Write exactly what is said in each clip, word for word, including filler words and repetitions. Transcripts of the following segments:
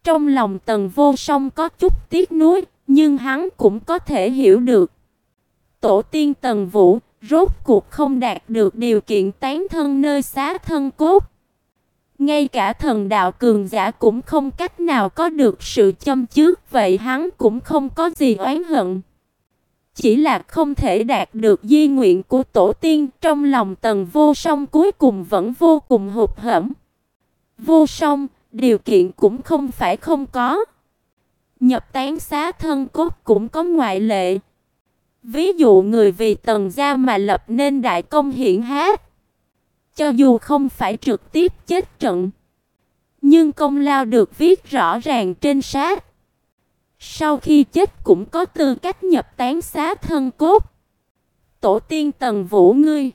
Trong lòng Tần Vô Song có chút tiếc nuối, nhưng hắn cũng có thể hiểu được. Tổ tiên Tần Vũ rốt cuộc không đạt được điều kiện tán thân nơi xá thân cốt. Ngay cả thần đạo cường giả cũng không cách nào có được sự châm chước, vậy hắn cũng không có gì oán hận. Chỉ là không thể đạt được di nguyện của tổ tiên, trong lòng Tần Vô Song cuối cùng vẫn vô cùng hụt hẫng. Vô Song, điều kiện cũng không phải không có. Nhập tán xá thân cốt cũng có ngoại lệ. Ví dụ người vì Tần gia mà lập nên đại công hiển hách, cho dù không phải trực tiếp chết trận, nhưng công lao được viết rõ ràng trên sát. Sau khi chết cũng có tư cách nhập tán xá thân cốt. Tổ tiên Tần Vũ ngươi,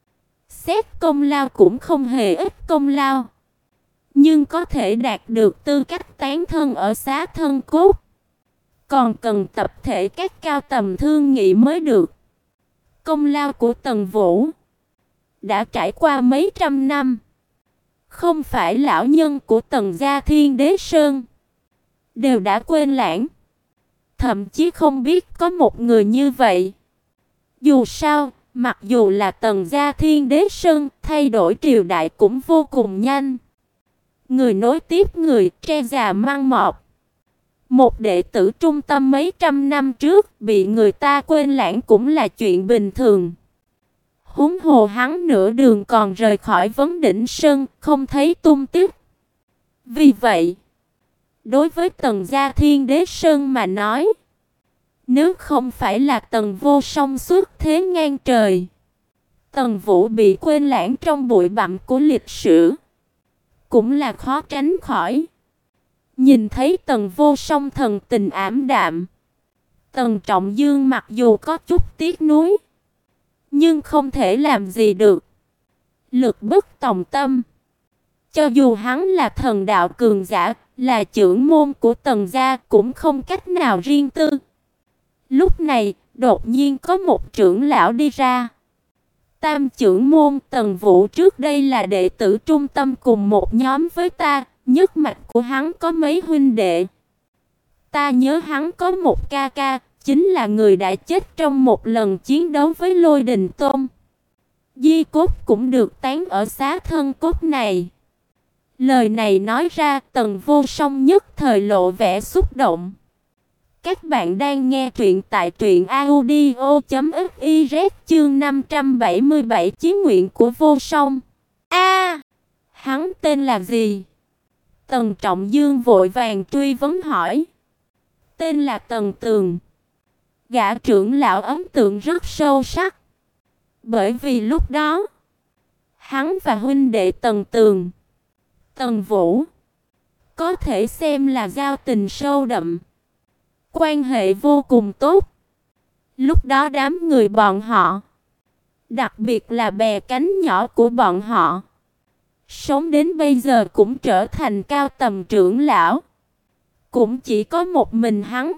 xét công lao cũng không hề ít công lao, nhưng có thể đạt được tư cách tán thân ở xá thân cốt, còn cần tập thể các cao tầm thương nghị mới được. Công lao của Tần Vũ đã trải qua mấy trăm năm, không phải lão nhân của Tần gia Thiên Đế Sơn đều đã quên lãng, thậm chí không biết có một người như vậy. Dù sao, mặc dù là Tần gia Thiên Đế Sơn, thay đổi triều đại cũng vô cùng nhanh. Người nối tiếp người, tre già măng mọt. Một đệ tử trung tâm mấy trăm năm trước bị người ta quên lãng cũng là chuyện bình thường. Huống hồ hắn nửa đường còn rời khỏi Vấn Đỉnh Sơn, không thấy tung tích. Vì vậy, đối với Tần gia Thiên Đế Sơn mà nói, nếu không phải là Tần Vô Song xuất thế ngang trời, Tần Vũ bị quên lãng trong bụi bặm của lịch sử, cũng là khó tránh khỏi. Nhìn thấy Tần Vô Song thần tình ảm đạm, Tần Trọng Dương mặc dù có chút tiếc nuối, nhưng không thể làm gì được. Lực bất tòng tâm. Cho dù hắn là thần đạo cường giả, là trưởng môn của Tần gia, cũng không cách nào riêng tư. Lúc này, đột nhiên có một trưởng lão đi ra. Tam trưởng môn Tần Vũ trước đây là đệ tử trung tâm cùng một nhóm với ta, nhất mạch của hắn có mấy huynh đệ. Ta nhớ hắn có một ca ca, chính là người đã chết trong một lần chiến đấu với Lôi Đình Tôn. Di cốt cũng được tán ở xá thân cốt này. Lời này nói ra, Tần Vô Song nhất thời lộ vẻ xúc động. Các bạn đang nghe truyện tại truyện audio chấm fiz chương năm trăm bảy mươi bảy chí nguyện của Vô Song. A, hắn tên là gì? Tần Trọng Dương vội vàng truy vấn hỏi. Tên là Tần Tường. Gã trưởng lão ấn tượng rất sâu sắc. Bởi vì lúc đó, hắn và huynh đệ Tần Tường, Tần Vũ, có thể xem là giao tình sâu đậm, quan hệ vô cùng tốt. Lúc đó đám người bọn họ, đặc biệt là bè cánh nhỏ của bọn họ, sống đến bây giờ cũng trở thành cao tầm trưởng lão. Cũng chỉ có một mình hắn.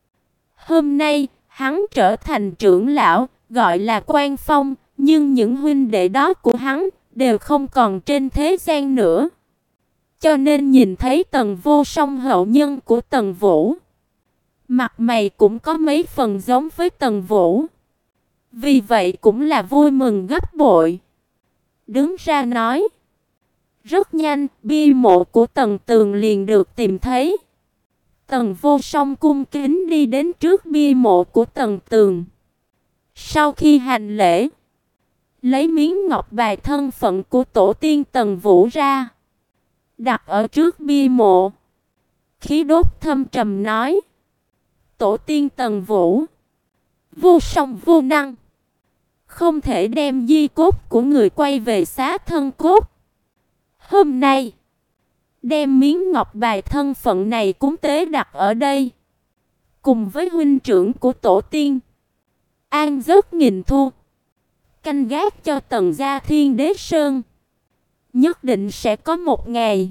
Hôm nay, hắn trở thành trưởng lão, gọi là Quan Phong, nhưng những huynh đệ đó của hắn đều không còn trên thế gian nữa. Cho nên nhìn thấy Tần Vô Song hậu nhân của Tần Vũ, mặt mày cũng có mấy phần giống với Tần Vũ. Vì vậy cũng là vui mừng gấp bội. Đứng ra nói. Rất nhanh, bia mộ của Tần Tường liền được tìm thấy. Tần Vô Song cung kính đi đến trước bia mộ của Tần Tường. Sau khi hành lễ, lấy miếng ngọc bài thân phận của tổ tiên Tần Vũ ra, đặt ở trước bia mộ. Khí đốt thâm trầm nói. Tổ tiên Tần Vũ, vô song vô năng, không thể đem di cốt của người quay về xá thân cốt. Hôm nay, đem miếng ngọc bài thân phận này cúng tế đặt ở đây, cùng với huynh trưởng của tổ tiên, an giấc nghìn thu, canh gác cho Tần gia Thiên Đế Sơn. Nhất định sẽ có một ngày,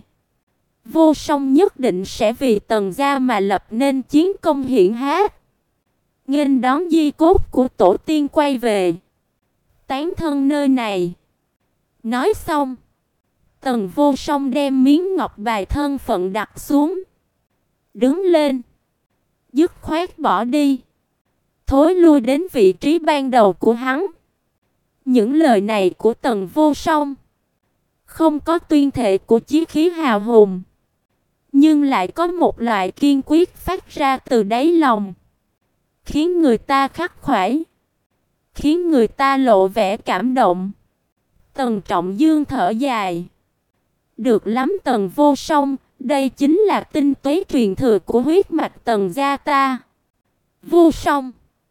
Vô Song nhất định sẽ vì Tần gia mà lập nên chiến công hiển hách, nghênh đón di cốt của tổ tiên quay về, tán thân nơi này. Nói xong, Tần Vô Song đem miếng ngọc bài thân phận đặt xuống, đứng lên, dứt khoát bỏ đi, thối lui đến vị trí ban đầu của hắn. Những lời này của Tần Vô Song không có tuyên thệ của chí khí hào hùng, nhưng lại có một loại kiên quyết phát ra từ đáy lòng, khiến người ta khắc khoải, khiến người ta lộ vẻ cảm động. Tần Trọng Dương thở dài. Được lắm Tần Vô Song, đây chính là tinh túy truyền thừa của huyết mạch Tần gia ta. Vô Song,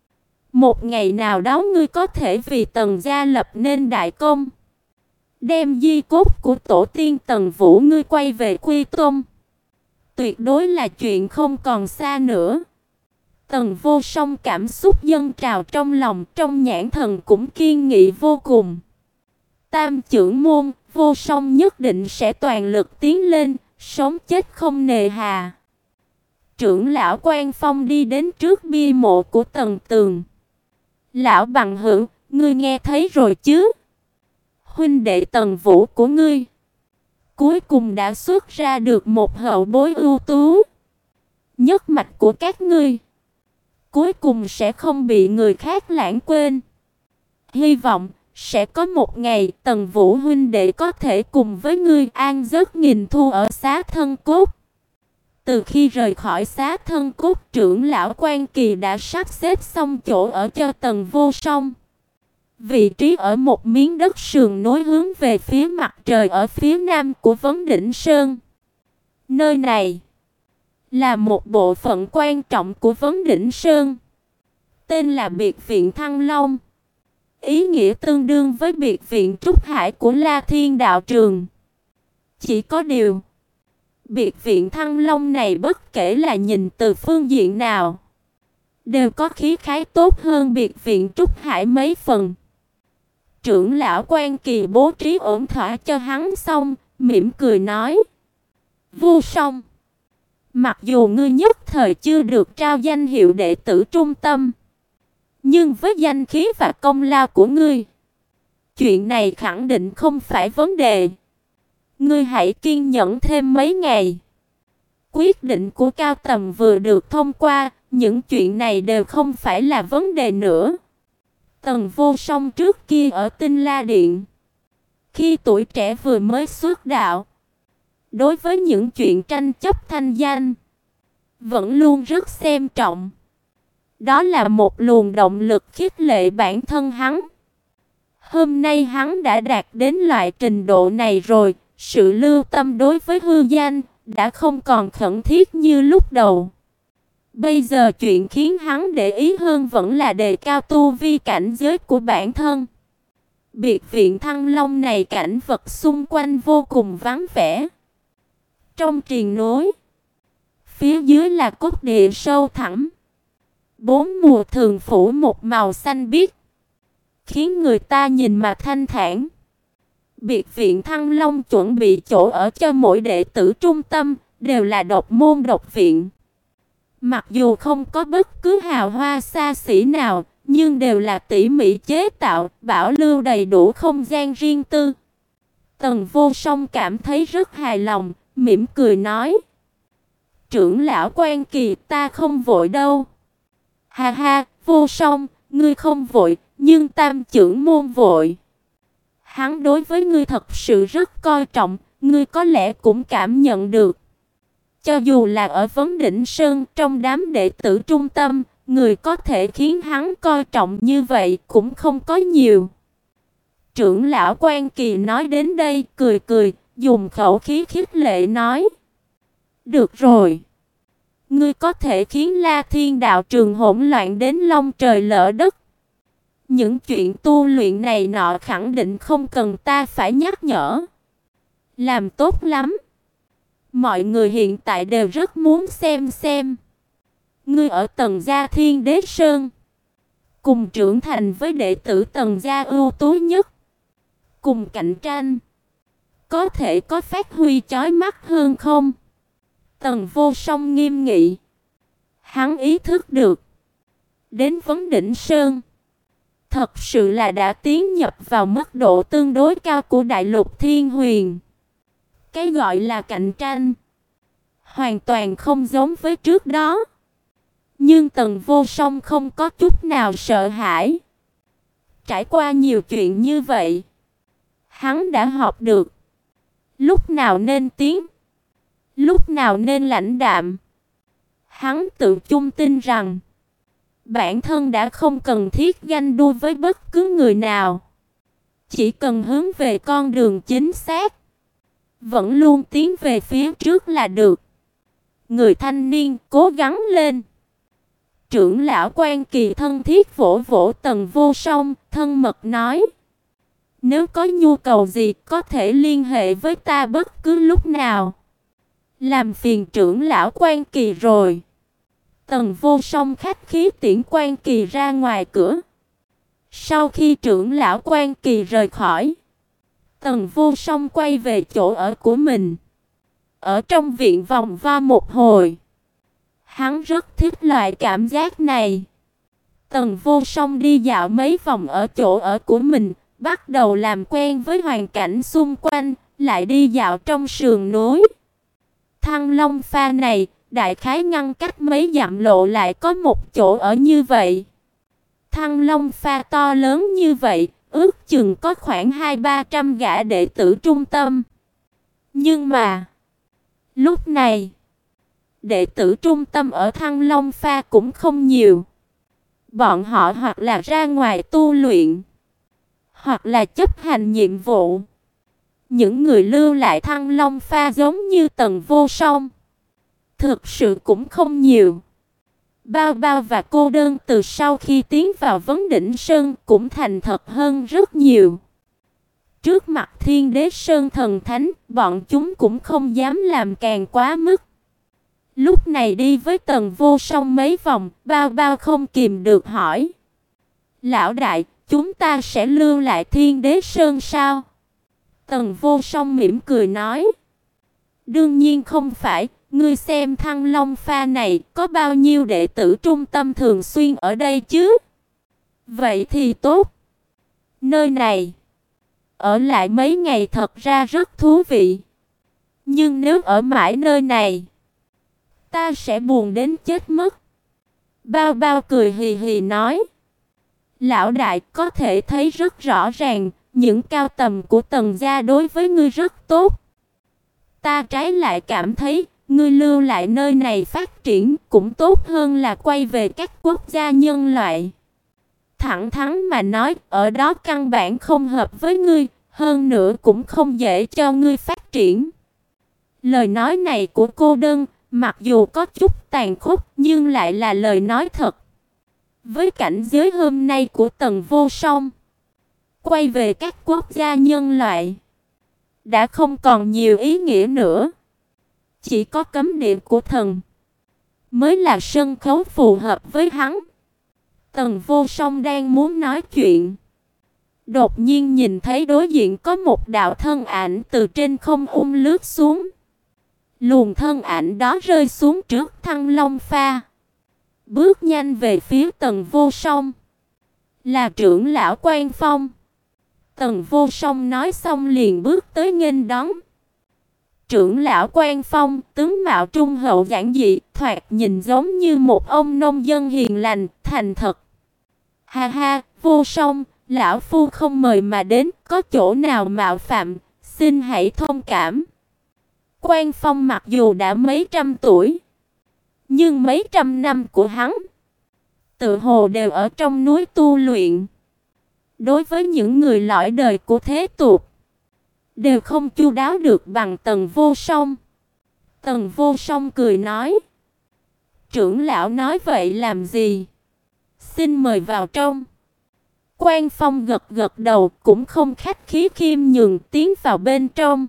một ngày nào đó ngươi có thể vì Tần gia lập nên đại công, đem di cốt của tổ tiên Tần Vũ ngươi quay về quy tôn. Tuyệt đối là chuyện không còn xa nữa. Tần Vô Song cảm xúc dâng trào trong lòng, trong nhãn thần cũng kiên nghị vô cùng. Tam trưởng môn, Vô Song nhất định sẽ toàn lực tiến lên, sống chết không nề hà. Trưởng lão Quan Phong đi đến trước bia mộ của Tần Tường. Lão bằng hữu, ngươi nghe thấy rồi chứ? Huynh đệ Tần Vũ của ngươi cuối cùng đã xuất ra được một hậu bối ưu tú. Nhất mạch của các ngươi cuối cùng sẽ không bị người khác lãng quên. Hy vọng sẽ có một ngày Tần Vũ huynh đệ có thể cùng với ngươi an giấc nghìn thu ở Xá Thân Cốt. Từ khi rời khỏi Xá Thân Cốt, trưởng lão Quan Kỳ đã sắp xếp xong chỗ ở cho Tần Vô Song. Vị trí ở một miếng đất sườn nối hướng về phía mặt trời ở phía nam của Vấn Đỉnh Sơn. Nơi này là một bộ phận quan trọng của Vấn Đỉnh Sơn, tên là Biệt viện Thăng Long. Ý nghĩa tương đương với Biệt viện Trúc Hải của La Thiên Đạo Trường. Chỉ có điều, Biệt viện Thăng Long này bất kể là nhìn từ phương diện nào, đều có khí khái tốt hơn Biệt viện Trúc Hải mấy phần. Trưởng lão Quan Kỳ bố trí ổn thỏa cho hắn xong, mỉm cười nói: Vô Song, mặc dù ngươi nhất thời chưa được trao danh hiệu đệ tử trung tâm, nhưng với danh khí và công lao của ngươi, chuyện này khẳng định không phải vấn đề. Ngươi hãy kiên nhẫn thêm mấy ngày. Quyết định của cao tầng vừa được thông qua, những chuyện này đều không phải là vấn đề nữa. Tần Vô Song trước kia ở Tinh La Điện, khi tuổi trẻ vừa mới xuất đạo, đối với những chuyện tranh chấp thanh danh vẫn luôn rất xem trọng. Đó là một luồng động lực khích lệ bản thân hắn. Hôm nay hắn đã đạt đến loại trình độ này rồi, sự lưu tâm đối với hư danh đã không còn khẩn thiết như lúc đầu. Bây giờ chuyện khiến hắn để ý hơn vẫn là đề cao tu vi cảnh giới của bản thân. Biệt viện Thăng Long này cảnh vật xung quanh vô cùng vắng vẻ. Trong triền núi, phía dưới là cốt địa sâu thẳm. Bốn mùa thường phủ một màu xanh biếc, khiến người ta nhìn mà thanh thản. Biệt viện Thăng Long chuẩn bị chỗ ở cho mỗi đệ tử trung tâm, đều là độc môn độc viện. Mặc dù không có bất cứ hào hoa xa xỉ nào, nhưng đều là tỉ mỉ chế tạo, bảo lưu đầy đủ không gian riêng tư. Tần Vô Song cảm thấy rất hài lòng, mỉm cười nói: Trưởng lão Quan Kỳ, ta không vội đâu. Ha ha, Vô Song, ngươi không vội, nhưng Tam trưởng môn vội. Hắn đối với ngươi thật sự rất coi trọng, ngươi có lẽ cũng cảm nhận được. Cho dù là ở Vấn Đỉnh Sơn, trong đám đệ tử trung tâm, người có thể khiến hắn coi trọng như vậy cũng không có nhiều. Trưởng lão Quan Kỳ nói đến đây, cười cười, dùng khẩu khí khích lệ nói: Được rồi, ngươi có thể khiến La Thiên Đạo Trường hỗn loạn đến long trời lỡ đất. Những chuyện tu luyện này nọ khẳng định không cần ta phải nhắc nhở. Làm tốt lắm. Mọi người hiện tại đều rất muốn xem xem ngươi ở Tần gia Thiên Đế Sơn, cùng trưởng thành với đệ tử Tần gia ưu tú nhất, cùng cạnh tranh, có thể có phát huy chói mắt hơn không? Tần Vô Song nghiêm nghị. Hắn ý thức được, đến Vấn Đỉnh Sơn, thật sự là đã tiến nhập vào mức độ tương đối cao của Đại Lục Thiên Huyền. Cái gọi là cạnh tranh, hoàn toàn không giống với trước đó. Nhưng Tần Vô Song không có chút nào sợ hãi. Trải qua nhiều chuyện như vậy, hắn đã học được lúc nào nên tiến, lúc nào nên lãnh đạm. Hắn tự chung tin rằng bản thân đã không cần thiết ganh đua với bất cứ người nào, chỉ cần hướng về con đường chính xác, vẫn luôn tiến về phía trước là được. Người thanh niên, cố gắng lên. Trưởng lão Quan Kỳ thân thiết vỗ vỗ Tần Vô Song, thân mật nói: nếu có nhu cầu gì có thể liên hệ với ta bất cứ lúc nào. Làm phiền trưởng lão Quan Kỳ rồi. Tần Vô Song khách khí tiễn Quan Kỳ ra ngoài cửa. Sau khi trưởng lão Quan Kỳ rời khỏi, Tần Vô Song quay về chỗ ở của mình. Ở trong viện vòng vo một hồi, hắn rất thích loại cảm giác này. Tần Vô Song đi dạo mấy vòng ở chỗ ở của mình, bắt đầu làm quen với hoàn cảnh xung quanh, lại đi dạo trong sườn núi. Thăng Long Pha này, đại khái ngăn cách mấy dặm lộ lại có một chỗ ở như vậy. Thăng Long Pha to lớn như vậy, ước chừng có khoảng hai ba trăm gã đệ tử trung tâm. Nhưng mà, lúc này, đệ tử trung tâm ở Thăng Long Pha cũng không nhiều. Bọn họ hoặc là ra ngoài tu luyện, hoặc là chấp hành nhiệm vụ. Những người lưu lại Thăng Long Pha giống như Tần Vô Song, thực sự cũng không nhiều. Bao Bao và cô đơn từ sau khi tiến vào Vấn Đỉnh Sơn cũng thành thật hơn rất nhiều. Trước mặt Thiên Đế Sơn thần thánh, bọn chúng cũng không dám làm càng quá mức. Lúc này đi với Tần Vô Song mấy vòng, Bao Bao không kìm được hỏi: lão đại, chúng ta sẽ lưu lại Thiên Đế Sơn sao? Tần Vô Song mỉm cười nói: đương nhiên không phải. Ngươi xem Thăng Long Pha này có bao nhiêu đệ tử trung tâm thường xuyên ở đây chứ? Vậy thì tốt. Nơi này ở lại mấy ngày thật ra rất thú vị. Nhưng nếu ở mãi nơi này, ta sẽ buồn đến chết mất. Bao Bao cười hì hì nói: lão đại, có thể thấy rất rõ ràng, những cao tầm của Tần gia đối với ngươi rất tốt. Ta trái lại cảm thấy ngươi lưu lại nơi này phát triển cũng tốt hơn là quay về các quốc gia nhân loại. Thẳng thắn mà nói, ở đó căn bản không hợp với ngươi, hơn nữa cũng không dễ cho ngươi phát triển. Lời nói này của cô đơn, mặc dù có chút tàn khốc nhưng lại là lời nói thật. Với cảnh giới hôm nay của Tần Vô Song, quay về các quốc gia nhân loại đã không còn nhiều ý nghĩa nữa. Chỉ có cấm địa của thần mới là sân khấu phù hợp với hắn. Tần Vô Song đang muốn nói chuyện, đột nhiên nhìn thấy đối diện có một đạo thân ảnh từ trên không ung lướt xuống. Luồng thân ảnh đó rơi xuống trước Thăng Long Pha, bước nhanh về phía Tần Vô Song. Là trưởng lão Quan Phong. Tần Vô Song nói xong liền bước tới nghênh đón. Trưởng lão Quan Phong, tướng mạo trung hậu giản dị, thoạt nhìn giống như một ông nông dân hiền lành, thành thật. Ha ha, Vô Song, lão phu không mời mà đến, có chỗ nào mạo phạm, xin hãy thông cảm. Quan Phong mặc dù đã mấy trăm tuổi, nhưng mấy trăm năm của hắn tự hồ đều ở trong núi tu luyện. Đối với những người lõi đời của thế tục, đều không chu đáo được bằng Tần Vô Song. Tần Vô Song cười nói: trưởng lão nói vậy làm gì? Xin mời vào trong. Quan Phong gật gật đầu, cũng không khách khí khiêm nhường tiến vào bên trong.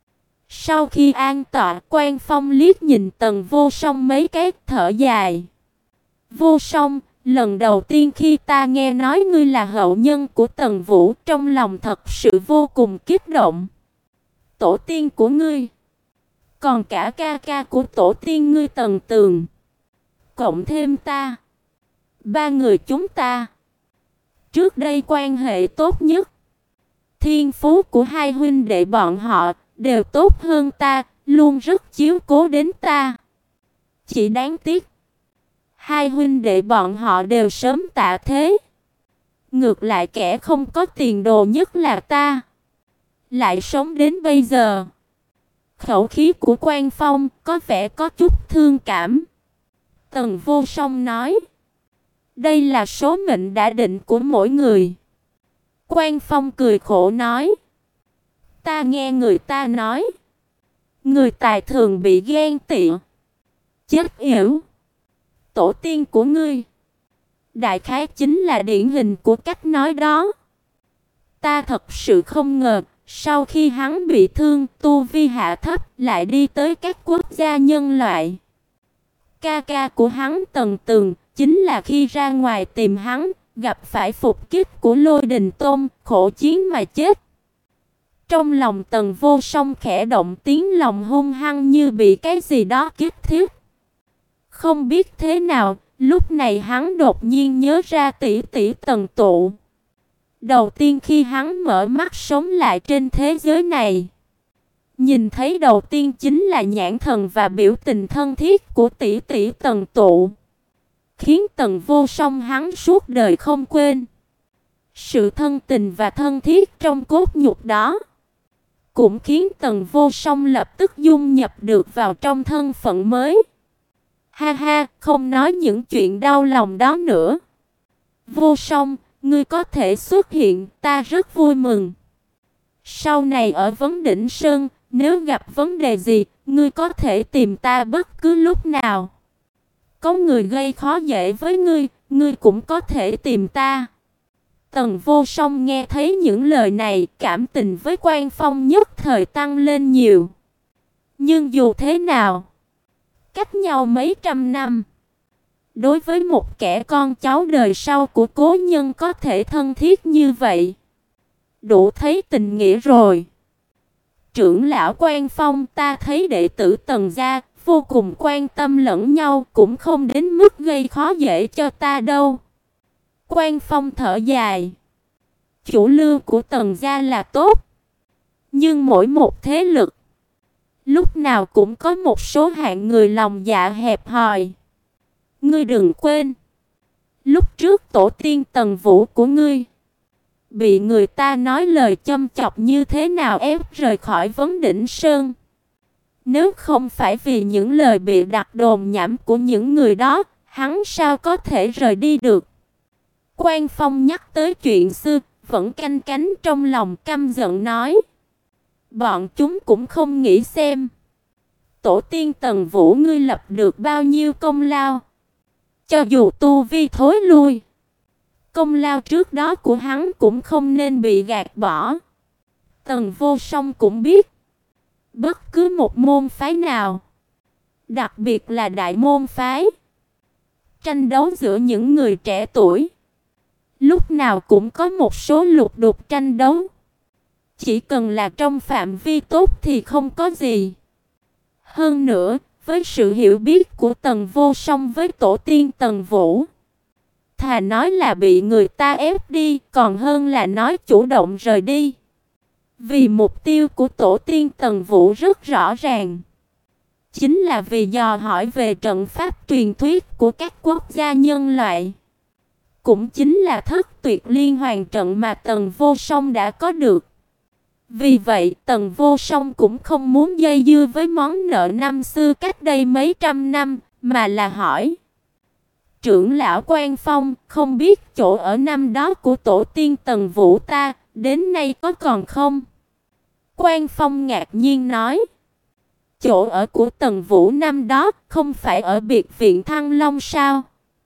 Sau khi an tọa, Quan Phong liếc nhìn Tần Vô Song mấy cái, thở dài. Vô Song, lần đầu tiên khi ta nghe nói ngươi là hậu nhân của Tần Vũ, trong lòng thật sự vô cùng kích động. Tổ tiên của ngươi, còn cả ca ca của tổ tiên ngươi Tần Tường, cộng thêm ta, ba người chúng ta trước đây quan hệ tốt nhất. Thiên phú của hai huynh đệ bọn họ đều tốt hơn ta, luôn rất chiếu cố đến ta. Chỉ đáng tiếc, hai huynh đệ bọn họ đều sớm tạ thế. Ngược lại kẻ không có tiền đồ nhất là ta, lại sống đến bây giờ. Khẩu khí của Quan Phong có vẻ có chút thương cảm. Tần Vô Song nói, đây là số mệnh đã định của mỗi người. Quan Phong cười khổ nói, ta nghe người ta nói, người tài thường bị ghen tị, chết yểu. Tổ tiên của ngươi, đại khái chính là điển hình của cách nói đó. Ta thật sự không ngờ, sau khi hắn bị thương, tu vi hạ thấp, lại đi tới các quốc gia nhân loại. Ca ca của hắn Tần Tường, chính là khi ra ngoài tìm hắn, gặp phải phục kích của Lôi Đình Tôn, khổ chiến mà chết. Trong lòng Tần Vô Song khẽ động, tiếng lòng hung hăng như bị cái gì đó kích thiết. Không biết thế nào, lúc này hắn đột nhiên nhớ ra tỷ tỷ Tần Tụ. Đầu tiên khi hắn mở mắt sống lại trên thế giới này, nhìn thấy đầu tiên chính là nhãn thần và biểu tình thân thiết của tỷ tỷ Tần Tụ, khiến Tần Vô Song hắn suốt đời không quên. Sự thân tình và thân thiết trong cốt nhục đó cũng khiến Tần Vô Song lập tức dung nhập được vào trong thân phận mới. Ha ha, không nói những chuyện đau lòng đó nữa. Vô Song, ngươi có thể xuất hiện, ta rất vui mừng. Sau này ở Vấn Đỉnh Sơn, nếu gặp vấn đề gì, ngươi có thể tìm ta bất cứ lúc nào. Có người gây khó dễ với ngươi, ngươi cũng có thể tìm ta. Tần Vô Song nghe thấy những lời này, cảm tình với Quan Phong nhất thời tăng lên nhiều. Nhưng dù thế nào, cách nhau mấy trăm năm, đối với một kẻ con cháu đời sau của cố nhân có thể thân thiết như vậy, đủ thấy tình nghĩa rồi. Trưởng lão Quan Phong, ta thấy đệ tử Tần gia vô cùng quan tâm lẫn nhau, cũng không đến mức gây khó dễ cho ta đâu. Quan Phong thở dài. Chủ lưu của Tần gia là tốt, nhưng mỗi một thế lực lúc nào cũng có một số hạng người lòng dạ hẹp hòi. Ngươi đừng quên, lúc trước tổ tiên Tần Vũ của ngươi bị người ta nói lời châm chọc như thế nào ép rời khỏi Vấn Đỉnh Sơn. Nếu không phải vì những lời bị đặt đồn nhảm của những người đó, hắn sao có thể rời đi được. Quan Phong nhắc tới chuyện xưa, vẫn canh cánh trong lòng, căm giận nói, bọn chúng cũng không nghĩ xem tổ tiên Tần Vũ ngươi lập được bao nhiêu công lao. Cho dù tu vi thối lui, công lao trước đó của hắn cũng không nên bị gạt bỏ. Tần Vô Song cũng biết, bất cứ một môn phái nào, đặc biệt là đại môn phái, tranh đấu giữa những người trẻ tuổi, lúc nào cũng có một số lục đục tranh đấu. Chỉ cần là trong phạm vi tốt thì không có gì. Hơn nữa, với sự hiểu biết của Tần Vô Song với tổ tiên Tần Vũ, thà nói là bị người ta ép đi, còn hơn là nói chủ động rời đi. Vì mục tiêu của tổ tiên Tần Vũ rất rõ ràng, chính là vì dò hỏi về trận pháp truyền thuyết của các quốc gia nhân loại, cũng chính là Thất Tuyệt Liên Hoàn trận mà Tần Vô Song đã có được. Vì vậy, Tần Vô Song cũng không muốn dây dưa với món nợ năm xưa cách đây mấy trăm năm, mà là hỏi, trưởng lão Quan Phong, không biết chỗ ở năm đó của tổ tiên Tần Vũ ta, đến nay có còn không? Quan Phong ngạc nhiên nói, chỗ ở của Tần Vũ năm đó không phải ở biệt viện Thăng Long sao?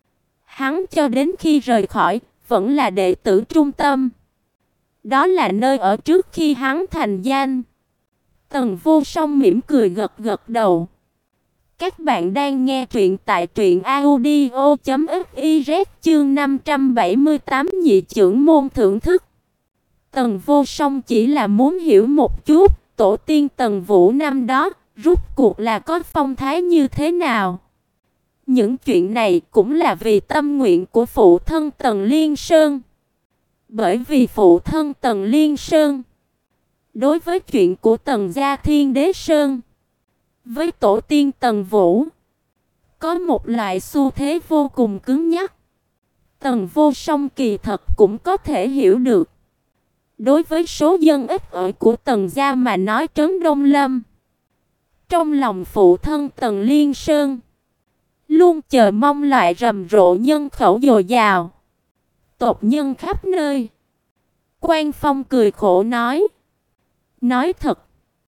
Hắn cho đến khi rời khỏi, vẫn là đệ tử trung tâm. Đó là nơi ở trước khi hắn thành danh. Tần Vô Song mỉm cười gật gật đầu. Các bạn đang nghe truyện tại truyện audio chấm fiz chương năm trăm bảy mươi tám nhị trưởng môn thưởng thức. Tần Vô Song chỉ là muốn hiểu một chút, tổ tiên Tần Vũ năm đó, rốt cuộc là có phong thái như thế nào. Những chuyện này cũng là vì tâm nguyện của phụ thân Tần Liên Sơn. Bởi vì phụ thân Tần Liên Sơn đối với chuyện của Tần gia Thiên Đế Sơn Với tổ tiên Tần Vũ, có một loại xu thế vô cùng cứng nhắc. Tần Vô Song kỳ thật cũng có thể hiểu được. Đối với số dân ít ỏi của Tần gia mà nói, trấn Đông Lâm, trong lòng phụ thân Tần Liên Sơn luôn chờ mong loại rầm rộ nhân khẩu dồi dào, tộc nhân khắp nơi. Quan Phong cười khổ nói: Nói thật,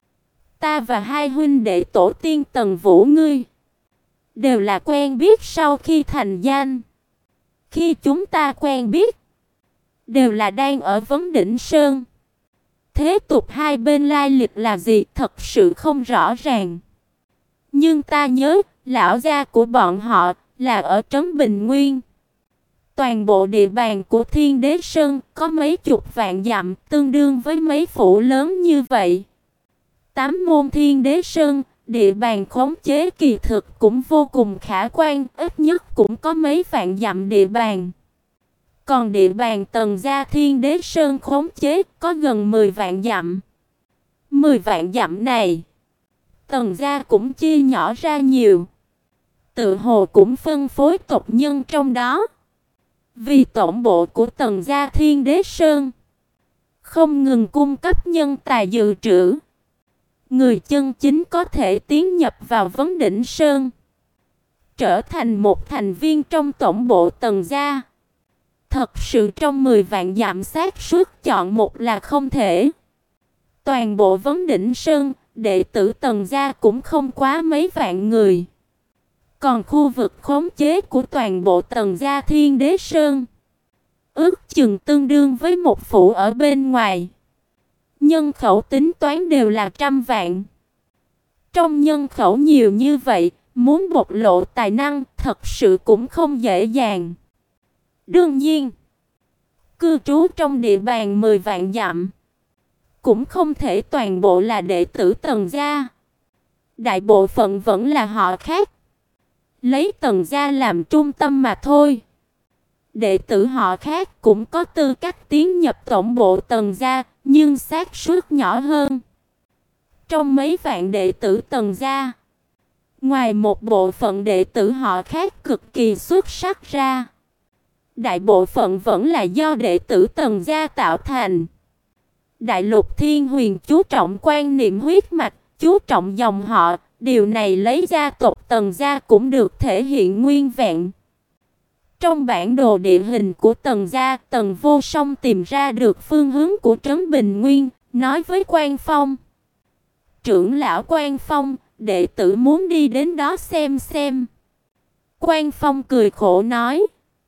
ta và hai huynh đệ tổ tiên Tần Vũ ngươi đều là quen biết sau khi thành danh. Khi chúng ta quen biết, đều là đang ở Vấn Đỉnh Sơn. Thế tục hai bên lai lịch là gì thật sự không rõ ràng. Nhưng ta nhớ, lão gia của bọn họ là ở Trấn Bình Nguyên. Toàn bộ địa bàn của Thiên Đế Sơn có mấy chục vạn dặm, tương đương với mấy phủ lớn như vậy. Tám môn Thiên Đế Sơn, địa bàn khống chế kỳ thực cũng vô cùng khả quan, ít nhất cũng có mấy vạn dặm địa bàn. Còn địa bàn Tần gia Thiên Đế Sơn khống chế có gần mười vạn dặm. mười vạn dặm này, Tần gia cũng chia nhỏ ra nhiều. Tự hồ cũng phân phối tộc nhân trong đó. Vì tổng bộ của Tần gia Thiên Đế Sơn không ngừng cung cấp nhân tài dự trữ, người chân chính có thể tiến nhập vào Vấn Đỉnh Sơn, trở thành một thành viên trong tổng bộ Tần gia. Thật sự trong mười vạn dặm xác suất chọn một là không thể. Toàn bộ Vấn Đỉnh Sơn, đệ tử Tần gia cũng không quá mấy vạn người. Còn khu vực khống chế của toàn bộ Tần gia Thiên Đế Sơn, ước chừng tương đương với một phủ ở bên ngoài. Nhân khẩu tính toán đều là trăm vạn. Trong nhân khẩu nhiều như vậy, muốn bộc lộ tài năng thật sự cũng không dễ dàng. Đương nhiên, cư trú trong địa bàn mười vạn dặm cũng không thể toàn bộ là đệ tử Tần gia. Đại bộ phận vẫn là họ khác, lấy Tần gia làm trung tâm mà thôi. Đệ tử họ khác cũng có tư cách tiến nhập tổng bộ Tần gia, nhưng xác suất nhỏ hơn. Trong mấy vạn đệ tử Tần gia, ngoài một bộ phận đệ tử họ khác cực kỳ xuất sắc ra, đại bộ phận vẫn là do đệ tử Tần gia tạo thành. Đại Lục Thiên Huyền chú trọng quan niệm huyết mạch, chú trọng dòng họ, điều này lấy gia tộc Tần gia cũng được thể hiện nguyên vẹn. Trong bản đồ địa hình của Tần gia, Tần Vô Song tìm ra được phương hướng của Trấn Bình Nguyên, nói với Quan Phong: Trưởng lão Quan Phong, đệ tử muốn đi đến đó xem xem. Quan Phong cười khổ nói: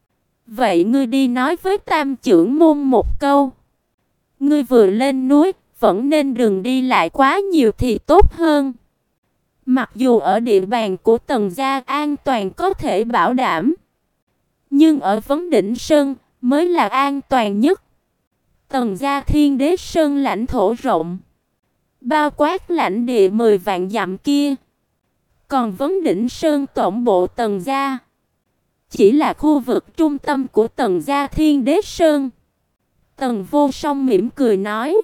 Vậy ngươi đi nói với Tam trưởng môn một câu. Ngươi vừa lên núi, vẫn nên đừng đi lại quá nhiều thì tốt hơn. Mặc dù ở địa bàn của Tần gia an toàn có thể bảo đảm, nhưng ở Vấn Đỉnh Sơn mới là an toàn nhất. Tần gia Thiên Đế Sơn lãnh thổ rộng, bao quát lãnh địa mười vạn dặm kia. Còn Vấn Đỉnh Sơn tổng bộ Tần gia chỉ là khu vực trung tâm của Tần gia Thiên Đế Sơn. Tần Vô Song mỉm cười nói: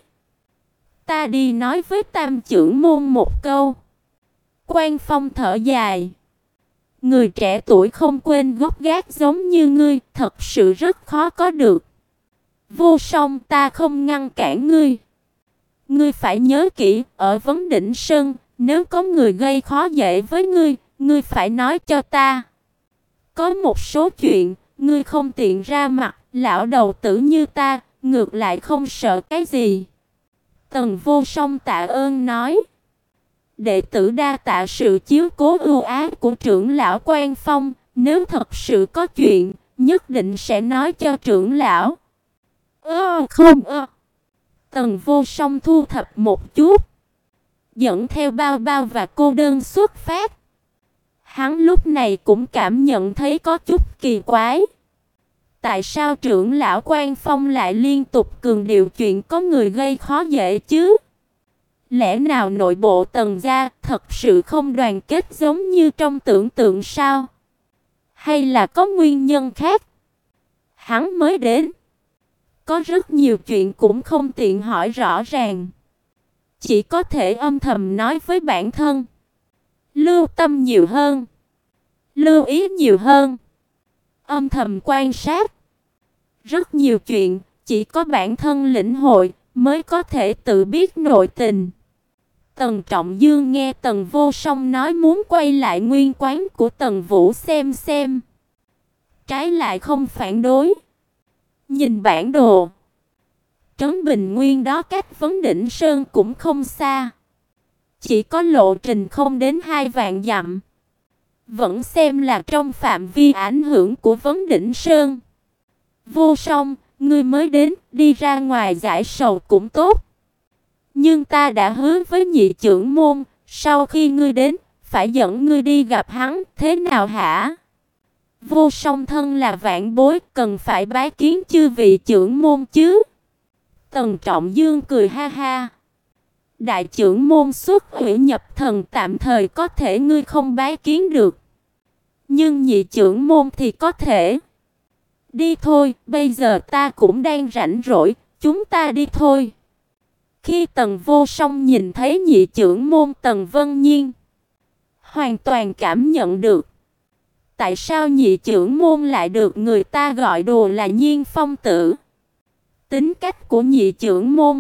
Ta đi nói với Tam trưởng môn một câu. Quan Phong thở dài: Người trẻ tuổi không quên gốc gác giống như ngươi, thật sự rất khó có được. Vô Song, ta không ngăn cản ngươi. Ngươi phải nhớ kỹ, ở Vấn Đỉnh Sơn, nếu có người gây khó dễ với ngươi, ngươi phải nói cho ta. Có một số chuyện, ngươi không tiện ra mặt, lão đầu tử như ta, ngược lại không sợ cái gì. Tần Vô Song tạ ơn nói: Đệ tử đa tạ sự chiếu cố ưu ái của trưởng lão Quan Phong, nếu thật sự có chuyện, nhất định sẽ nói cho trưởng lão. Ơ không ơ. Tần Vô Song thu thập một chút, dẫn theo bao bao và cô đơn xuất phát. Hắn lúc này cũng cảm nhận thấy có chút kỳ quái. Tại sao trưởng lão Quan Phong lại liên tục cường điệu chuyện có người gây khó dễ chứ? Lẽ nào nội bộ Tần gia thật sự không đoàn kết giống như trong tưởng tượng sao? Hay là có nguyên nhân khác? Hắn mới đến, có rất nhiều chuyện cũng không tiện hỏi rõ ràng, chỉ có thể âm thầm nói với bản thân. Lưu tâm nhiều hơn, lưu ý nhiều hơn, âm thầm quan sát. Rất nhiều chuyện chỉ có bản thân lĩnh hội mới có thể tự biết nội tình. Tần Trọng Dương nghe Tần Vô Song nói muốn quay lại nguyên quán của Tần Vũ xem xem, trái lại không phản đối. Nhìn bản đồ, trấn Bình Nguyên đó cách Vấn Đỉnh Sơn cũng không xa, chỉ có lộ trình không đến hai vạn dặm, vẫn xem là trong phạm vi ảnh hưởng của Vấn Đỉnh Sơn. Vô Song, ngươi mới đến, đi ra ngoài giải sầu cũng tốt. Nhưng ta đã hứa với nhị trưởng môn, sau khi ngươi đến, phải dẫn ngươi đi gặp hắn, thế nào hả? Vô Song thân là vạn bối, cần phải bái kiến chư vị trưởng môn chứ. Tần Trọng Dương cười ha ha. Đại trưởng môn xuất hủy nhập thần tạm thời có thể ngươi không bái kiến được, nhưng nhị trưởng môn thì có thể. Đi thôi, bây giờ ta cũng đang rảnh rỗi, chúng ta đi thôi. Khi Tần Vô Song nhìn thấy nhị trưởng môn Tần Vân Nhiên, hoàn toàn cảm nhận được tại sao nhị trưởng môn lại được người ta gọi đùa là Nhiên Phong tử. Tính cách của nhị trưởng môn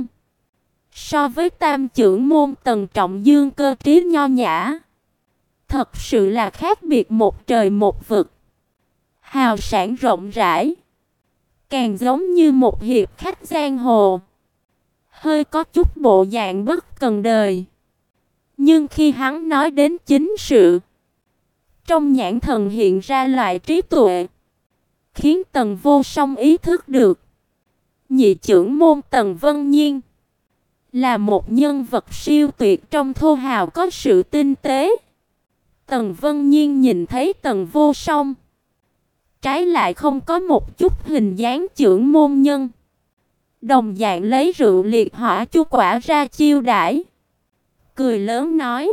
so với tam trưởng môn Tần Trọng Dương cơ trí nho nhã, thật sự là khác biệt một trời một vực. Hào sản rộng rãi, càng giống như một hiệp khách giang hồ, hơi có chút bộ dạng bất cần đời. Nhưng khi hắn nói đến chính sự, trong nhãn thần hiện ra loại trí tuệ, khiến Tần Vô Song ý thức được nhị trưởng môn Tần Vân Nhiên là một nhân vật siêu tuyệt trong thô hào có sự tinh tế. Tần Vân Nhiên nhìn thấy Tần Vô Song, trái lại không có một chút hình dáng trưởng môn nhân, đồng dạng lấy rượu liệt hỏa chu quả ra chiêu đãi, cười lớn nói: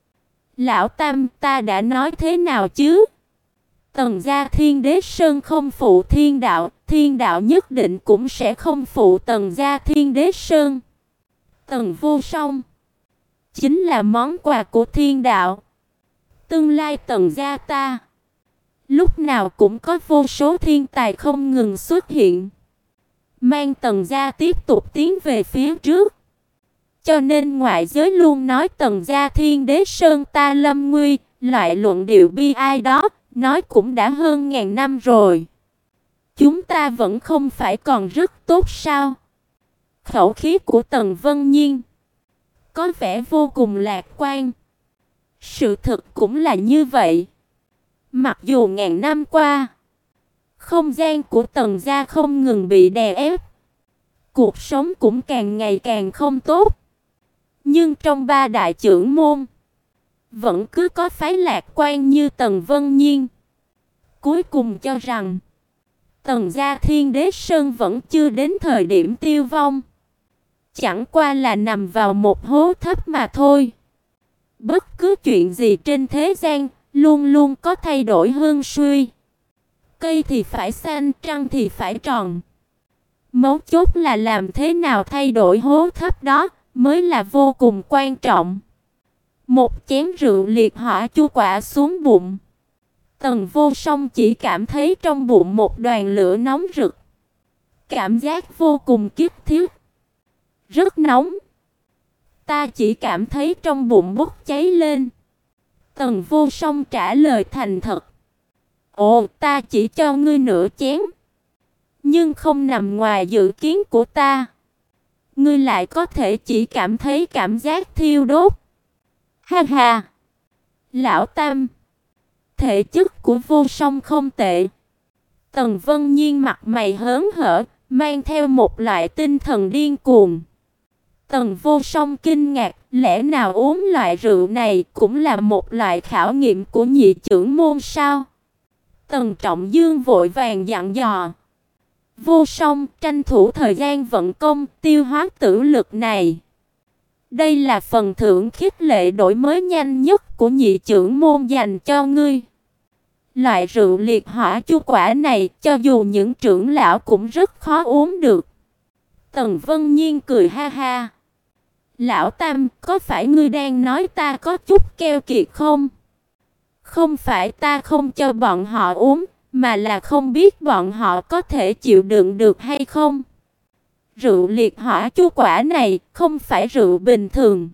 Lão Tam, ta đã nói thế nào chứ? Tần gia Thiên Đế Sơn không phụ thiên đạo, thiên đạo nhất định cũng sẽ không phụ Tần gia Thiên Đế Sơn. Tần Vô Song chính là món quà của thiên đạo. Tương lai Tần gia ta lúc nào cũng có vô số thiên tài không ngừng xuất hiện, mang Tần gia tiếp tục tiến về phía trước. Cho nên ngoại giới luôn nói Tần gia Thiên Đế Sơn ta lâm nguy, loại luận điệu bi ai đó, nói cũng đã hơn ngàn năm rồi. Chúng ta vẫn không phải còn rất tốt sao? Khẩu khí của Tần Vân Nhiên có vẻ vô cùng lạc quan. Sự thực cũng là như vậy. Mặc dù ngàn năm qua, không gian của Tần gia không ngừng bị đè ép, cuộc sống cũng càng ngày càng không tốt, nhưng trong ba đại trưởng môn vẫn cứ có phái lạc quan như Tần Vân Nhiên, cuối cùng cho rằng Tần gia Thiên Đế Sơn vẫn chưa đến thời điểm tiêu vong, chẳng qua là nằm vào một hố thấp mà thôi. Bất cứ chuyện gì trên thế gian luôn luôn có thay đổi hưng suy. Cây thì phải xanh, trăng thì phải tròn. Mấu chốt là làm thế nào thay đổi hố thấp đó mới là vô cùng quan trọng. Một chén rượu liệt hỏa chu quả xuống bụng, Tần Vô Song chỉ cảm thấy trong bụng một đoàn lửa nóng rực, cảm giác vô cùng kiếp thiết, rất nóng. Ta chỉ cảm thấy trong bụng bốc cháy lên. Tần Vô Song trả lời thành thật: Ồ, ta chỉ cho ngươi nửa chén, nhưng không nằm ngoài dự kiến của ta. Ngươi lại có thể chỉ cảm thấy cảm giác thiêu đốt. Ha ha! Lão Tam, thể chất của Vô Song không tệ. Tần Vân Nhiên mặt mày hớn hở, mang theo một loại tinh thần điên cuồng. Tần Vô Song kinh ngạc, lẽ nào uống loại rượu này cũng là một loại khảo nghiệm của nhị trưởng môn sao? Tần Trọng Dương vội vàng dặn dò: Vô Song, tranh thủ thời gian vận công, tiêu hóa tử lực này. Đây là phần thưởng khích lệ đổi mới nhanh nhất của nhị trưởng môn dành cho ngươi. Loại rượu liệt hỏa chu quả này, cho dù những trưởng lão cũng rất khó uống được. Tần Vân Nhiên cười ha ha. Lão Tam, có phải ngươi đang nói ta có chút keo kiệt không? Không phải ta không cho bọn họ uống, mà là không biết bọn họ có thể chịu đựng được hay không. Rượu liệt hỏa chu quả này không phải rượu bình thường,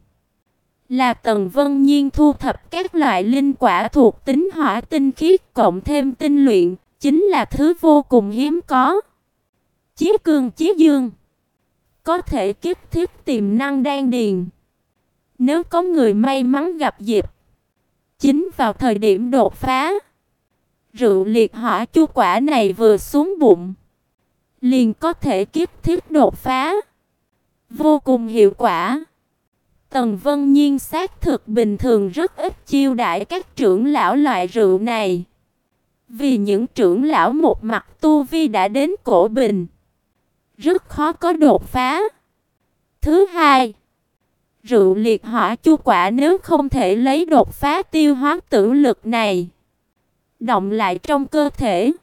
là Tần Vân Nhiên thu thập các loại linh quả thuộc tính hỏa tinh khiết cộng thêm tinh luyện, chính là thứ vô cùng hiếm có. Chí cương chí dương, có thể kích thích tiềm năng đan điền. Nếu có người may mắn gặp dịp, chính vào thời điểm đột phá, rượu liệt hỏa chu quả này vừa xuống bụng, liền có thể kích thích đột phá, vô cùng hiệu quả. Tần Vân Nhiên xác thực bình thường rất ít chiêu đãi các trưởng lão loại rượu này, vì những trưởng lão một mặt tu vi đã đến cổ bình, rất khó có đột phá. Thứ hai, rượu liệt hỏa chu quả nếu không thể lấy đột phá tiêu hóa tử lực này, động lại trong cơ thể,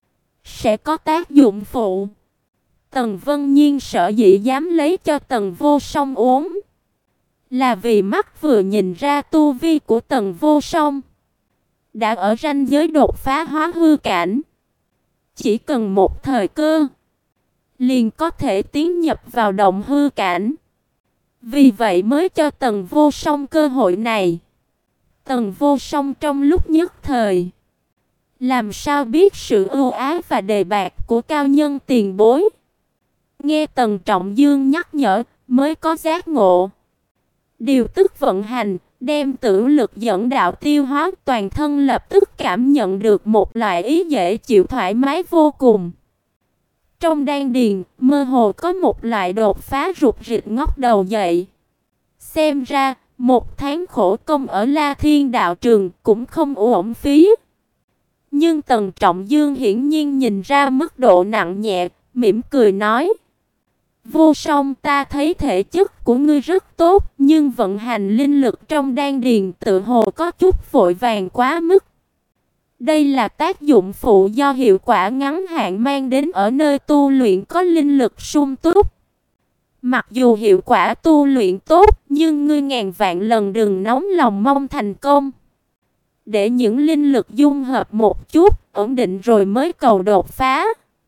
sẽ có tác dụng phụ. Tần Vân Nhiên sợ dĩ dám lấy cho Tần Vô Song uống, là vì mắt vừa nhìn ra tu vi của Tần Vô Song đã ở ranh giới đột phá hóa hư cảnh, chỉ cần một thời cơ, liền có thể tiến nhập vào động hư cảnh. Vì vậy mới cho Tần Vô Song cơ hội này. Tần Vô Song trong lúc nhất thời, làm sao biết sự ưu ái và đề bạt của cao nhân tiền bối. Nghe Tần Trọng Dương nhắc nhở, mới có giác ngộ. Điều tức vận hành, đem tử lực dẫn đạo tiêu hóa, toàn thân lập tức cảm nhận được một loại ý dễ chịu thoải mái vô cùng. Trong đan điền, mơ hồ có một loại đột phá rụt rịch ngóc đầu dậy. Xem ra, một tháng khổ công ở La Thiên Đạo Trường cũng không uổng phí. Nhưng Tần Trọng Dương hiển nhiên nhìn ra mức độ nặng nhẹ, mỉm cười nói: Vô Song, ta thấy thể chất của ngươi rất tốt, nhưng vận hành linh lực trong đan điền tự hồ có chút vội vàng quá mức. Đây là tác dụng phụ do hiệu quả ngắn hạn mang đến ở nơi tu luyện có linh lực sung túc. Mặc dù hiệu quả tu luyện tốt, nhưng ngươi ngàn vạn lần đừng nóng lòng mong thành công. Để những linh lực dung hợp một chút, ổn định rồi mới cầu đột phá.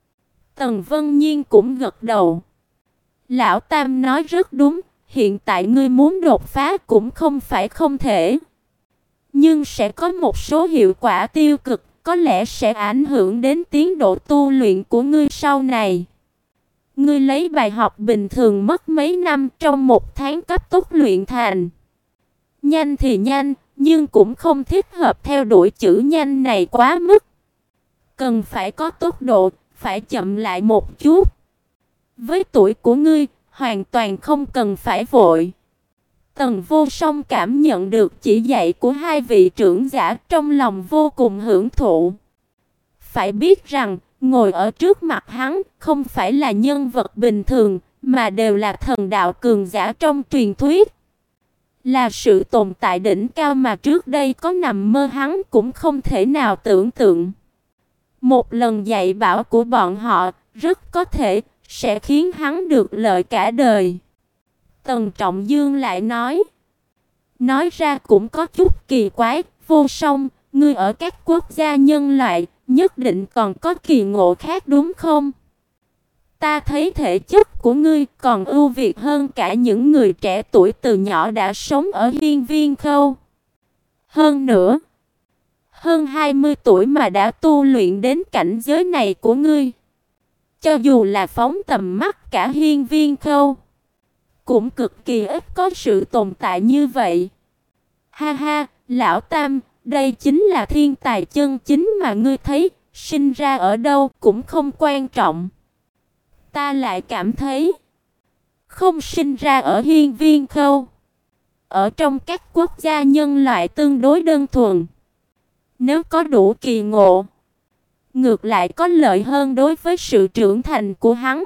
Tần Vân Nhiên cũng gật đầu. Lão Tam nói rất đúng, hiện tại ngươi muốn đột phá cũng không phải không thể. Nhưng sẽ có một số hiệu quả tiêu cực, có lẽ sẽ ảnh hưởng đến tiến độ tu luyện của ngươi sau này. Ngươi lấy bài học bình thường mất mấy năm trong một tháng cấp tốc luyện thành. Nhanh thì nhanh, nhưng cũng không thích hợp theo đuổi chữ nhanh này quá mức. Cần phải có tốc độ, phải chậm lại một chút. Với tuổi của ngươi, hoàn toàn không cần phải vội. Tần Vô Song cảm nhận được chỉ dạy của hai vị trưởng giả, trong lòng vô cùng hưởng thụ. Phải biết rằng, ngồi ở trước mặt hắn không phải là nhân vật bình thường, mà đều là thần đạo cường giả trong truyền thuyết. Là sự tồn tại đỉnh cao mà trước đây có nằm mơ hắn cũng không thể nào tưởng tượng. Một lần dạy bảo của bọn họ, rất có thể sẽ khiến hắn được lợi cả đời. Tần Trọng Dương lại nói. Nói ra cũng có chút kỳ quái, Vô Song, ngươi ở các quốc gia nhân loại, nhất định còn có kỳ ngộ khác đúng không? Ta thấy thể chất của ngươi còn ưu việt hơn cả những người trẻ tuổi từ nhỏ đã sống ở Hiên Viên Khâu. Hơn nữa, hơn hai mươi tuổi mà đã tu luyện đến cảnh giới này của ngươi. Cho dù là phóng tầm mắt cả Hiên Viên Khâu, cũng cực kỳ ít có sự tồn tại như vậy. Ha ha, Lão Tam, đây chính là thiên tài chân chính mà ngươi thấy, sinh ra ở đâu cũng không quan trọng. Ta lại cảm thấy, không sinh ra ở Hiên Viên Khâu, ở trong các quốc gia nhân loại tương đối đơn thuần. Nếu có đủ kỳ ngộ, ngược lại có lợi hơn đối với sự trưởng thành của hắn.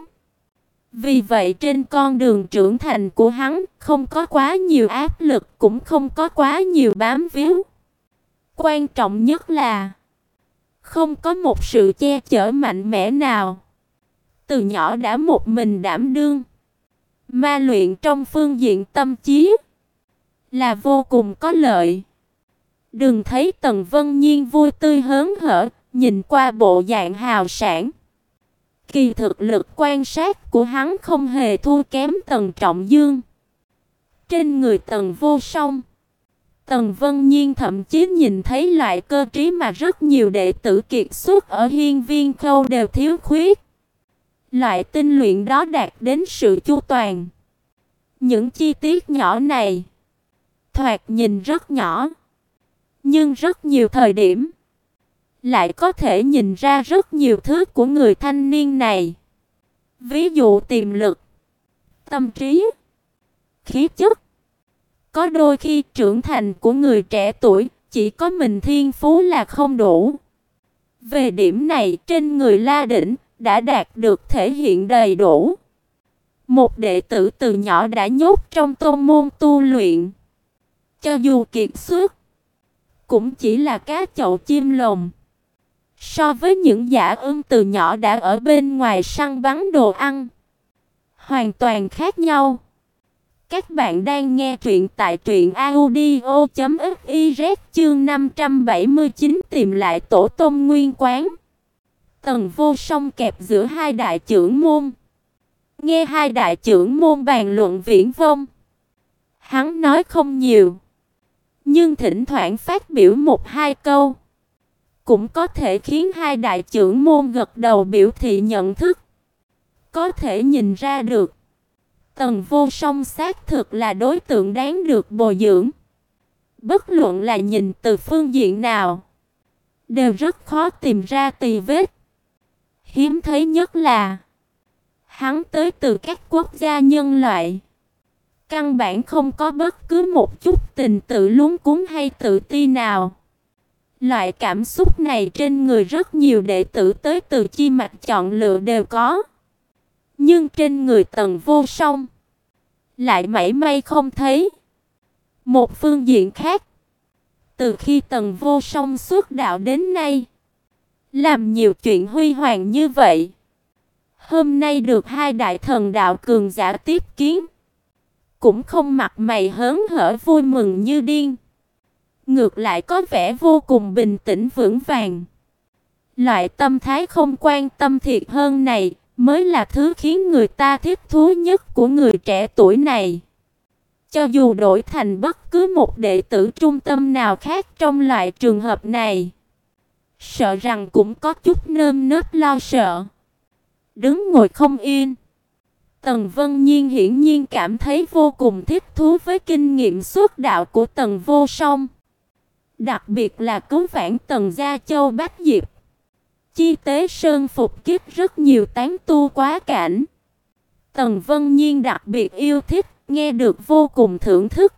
Vì vậy trên con đường trưởng thành của hắn không có quá nhiều áp lực, cũng không có quá nhiều bám víu. Quan trọng nhất là không có một sự che chở mạnh mẽ nào. Từ nhỏ đã một mình đảm đương, Ma luyện trong phương diện tâm trí là vô cùng có lợi. Đừng thấy Tần Vân Nhiên vui tươi hớn hở, nhìn qua bộ dạng hào sảng. Kỳ thực lực quan sát của hắn không hề thua kém Tần Trọng Dương. Trên người Tần Vô Song, Tần Vân Nhiên thậm chí nhìn thấy loại cơ trí mà rất nhiều đệ tử kiệt xuất ở Hiên Viên Khâu đều thiếu khuyết. Loại tinh luyện đó đạt đến sự chu toàn. Những chi tiết nhỏ này thoạt nhìn rất nhỏ, nhưng rất nhiều thời điểm lại có thể nhìn ra rất nhiều thứ của người thanh niên này. Ví dụ tiềm lực, tâm trí, khí chất. Có đôi khi trưởng thành của người trẻ tuổi chỉ có mình thiên phú là không đủ. Về điểm này trên người La Đỉnh đã đạt được thể hiện đầy đủ. Một đệ tử từ nhỏ đã nhốt trong tôn môn tu luyện, cho dù kiệt xuất cũng chỉ là cá chậu chim lồng. So với những dã ưng từ nhỏ đã ở bên ngoài săn bắn đồ ăn, hoàn toàn khác nhau. Các bạn đang nghe truyện tại truyện audio chấm fiz chương năm trăm bảy mươi chín tìm lại tổ tông nguyên quán. Tần Vô Song kẹp giữa hai đại trưởng môn, nghe hai đại trưởng môn bàn luận viển vông. Hắn nói không nhiều, nhưng thỉnh thoảng phát biểu một hai câu cũng có thể khiến hai đại trưởng môn gật đầu biểu thị nhận thức. Có thể nhìn ra được Tần Vô Song xác thực là đối tượng đáng được bồi dưỡng. Bất luận là nhìn từ phương diện nào, đều rất khó tìm ra tì vết. Hiếm thấy nhất là hắn tới từ các quốc gia nhân loại, căn bản không có bất cứ một chút tình tự luống cuống hay tự ti nào. Loại cảm xúc này trên người rất nhiều đệ tử tới từ chi mạch chọn lựa đều có, nhưng trên người Tần Vô Song lại mảy may không thấy. Một phương diện khác, từ khi Tần Vô Song xuất đạo đến nay, làm nhiều chuyện huy hoàng như vậy, hôm nay được hai đại thần đạo cường giả tiếp kiến, cũng không mặt mày hớn hở vui mừng như điên, ngược lại có vẻ vô cùng bình tĩnh vững vàng. Loại tâm thái không quan tâm thiệt hơn này mới là thứ khiến người ta thích thú nhất của người trẻ tuổi này. Cho dù đổi thành bất cứ một đệ tử trung tâm nào khác trong loại trường hợp này, sợ rằng cũng có chút nơm nớp lo sợ, đứng ngồi không yên. Tần Vân Nhiên hiển nhiên cảm thấy vô cùng thích thú với kinh nghiệm xuất đạo của Tần Vô Song, đặc biệt là cứu vãn Tần Gia Châu Bách Diệp, chi tế sơn phục kích rất nhiều tán tu quá cảnh. Tần Vân Nhiên đặc biệt yêu thích, nghe được vô cùng thưởng thức.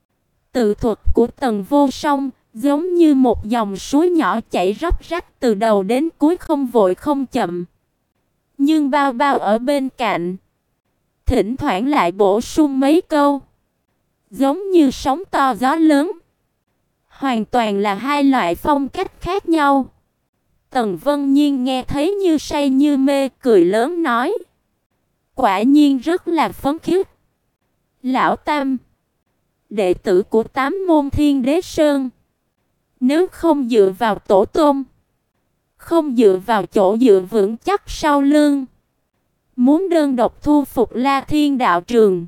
Tự thuật của Tần Vô Song giống như một dòng suối nhỏ chảy róc rách từ đầu đến cuối, không vội không chậm, nhưng bao bao ở bên cạnh, thỉnh thoảng lại bổ sung mấy câu, giống như sóng to gió lớn. Hoàn toàn là hai loại phong cách khác nhau. Tần Vân Nhiên nghe thấy như say như mê, cười lớn nói: quả nhiên rất là phấn khích. Lão Tam, đệ tử của tám môn Thiên Đế Sơn, nếu không dựa vào tổ tông, không dựa vào chỗ dựa vững chắc sau lưng, muốn đơn độc thu phục La Thiên đạo trường,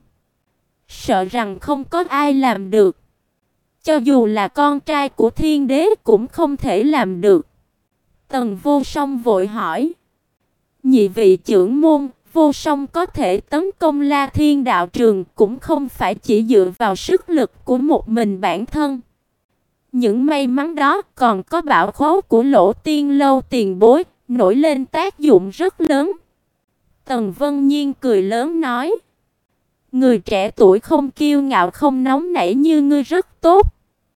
sợ rằng không có ai làm được. Cho dù là con trai của Thiên Đế cũng không thể làm được. Tần Vô Song vội hỏi: nhị vị trưởng môn, Vô Song có thể tấn công La Thiên đạo trường cũng không phải chỉ dựa vào sức lực của một mình bản thân. Những may mắn đó còn có bảo khố của Lỗ Tiên Lâu tiền bối, nổi lên tác dụng rất lớn. Tần Vân Nhiên cười lớn nói: người trẻ tuổi không kiêu ngạo không nóng nảy như ngươi rất tốt.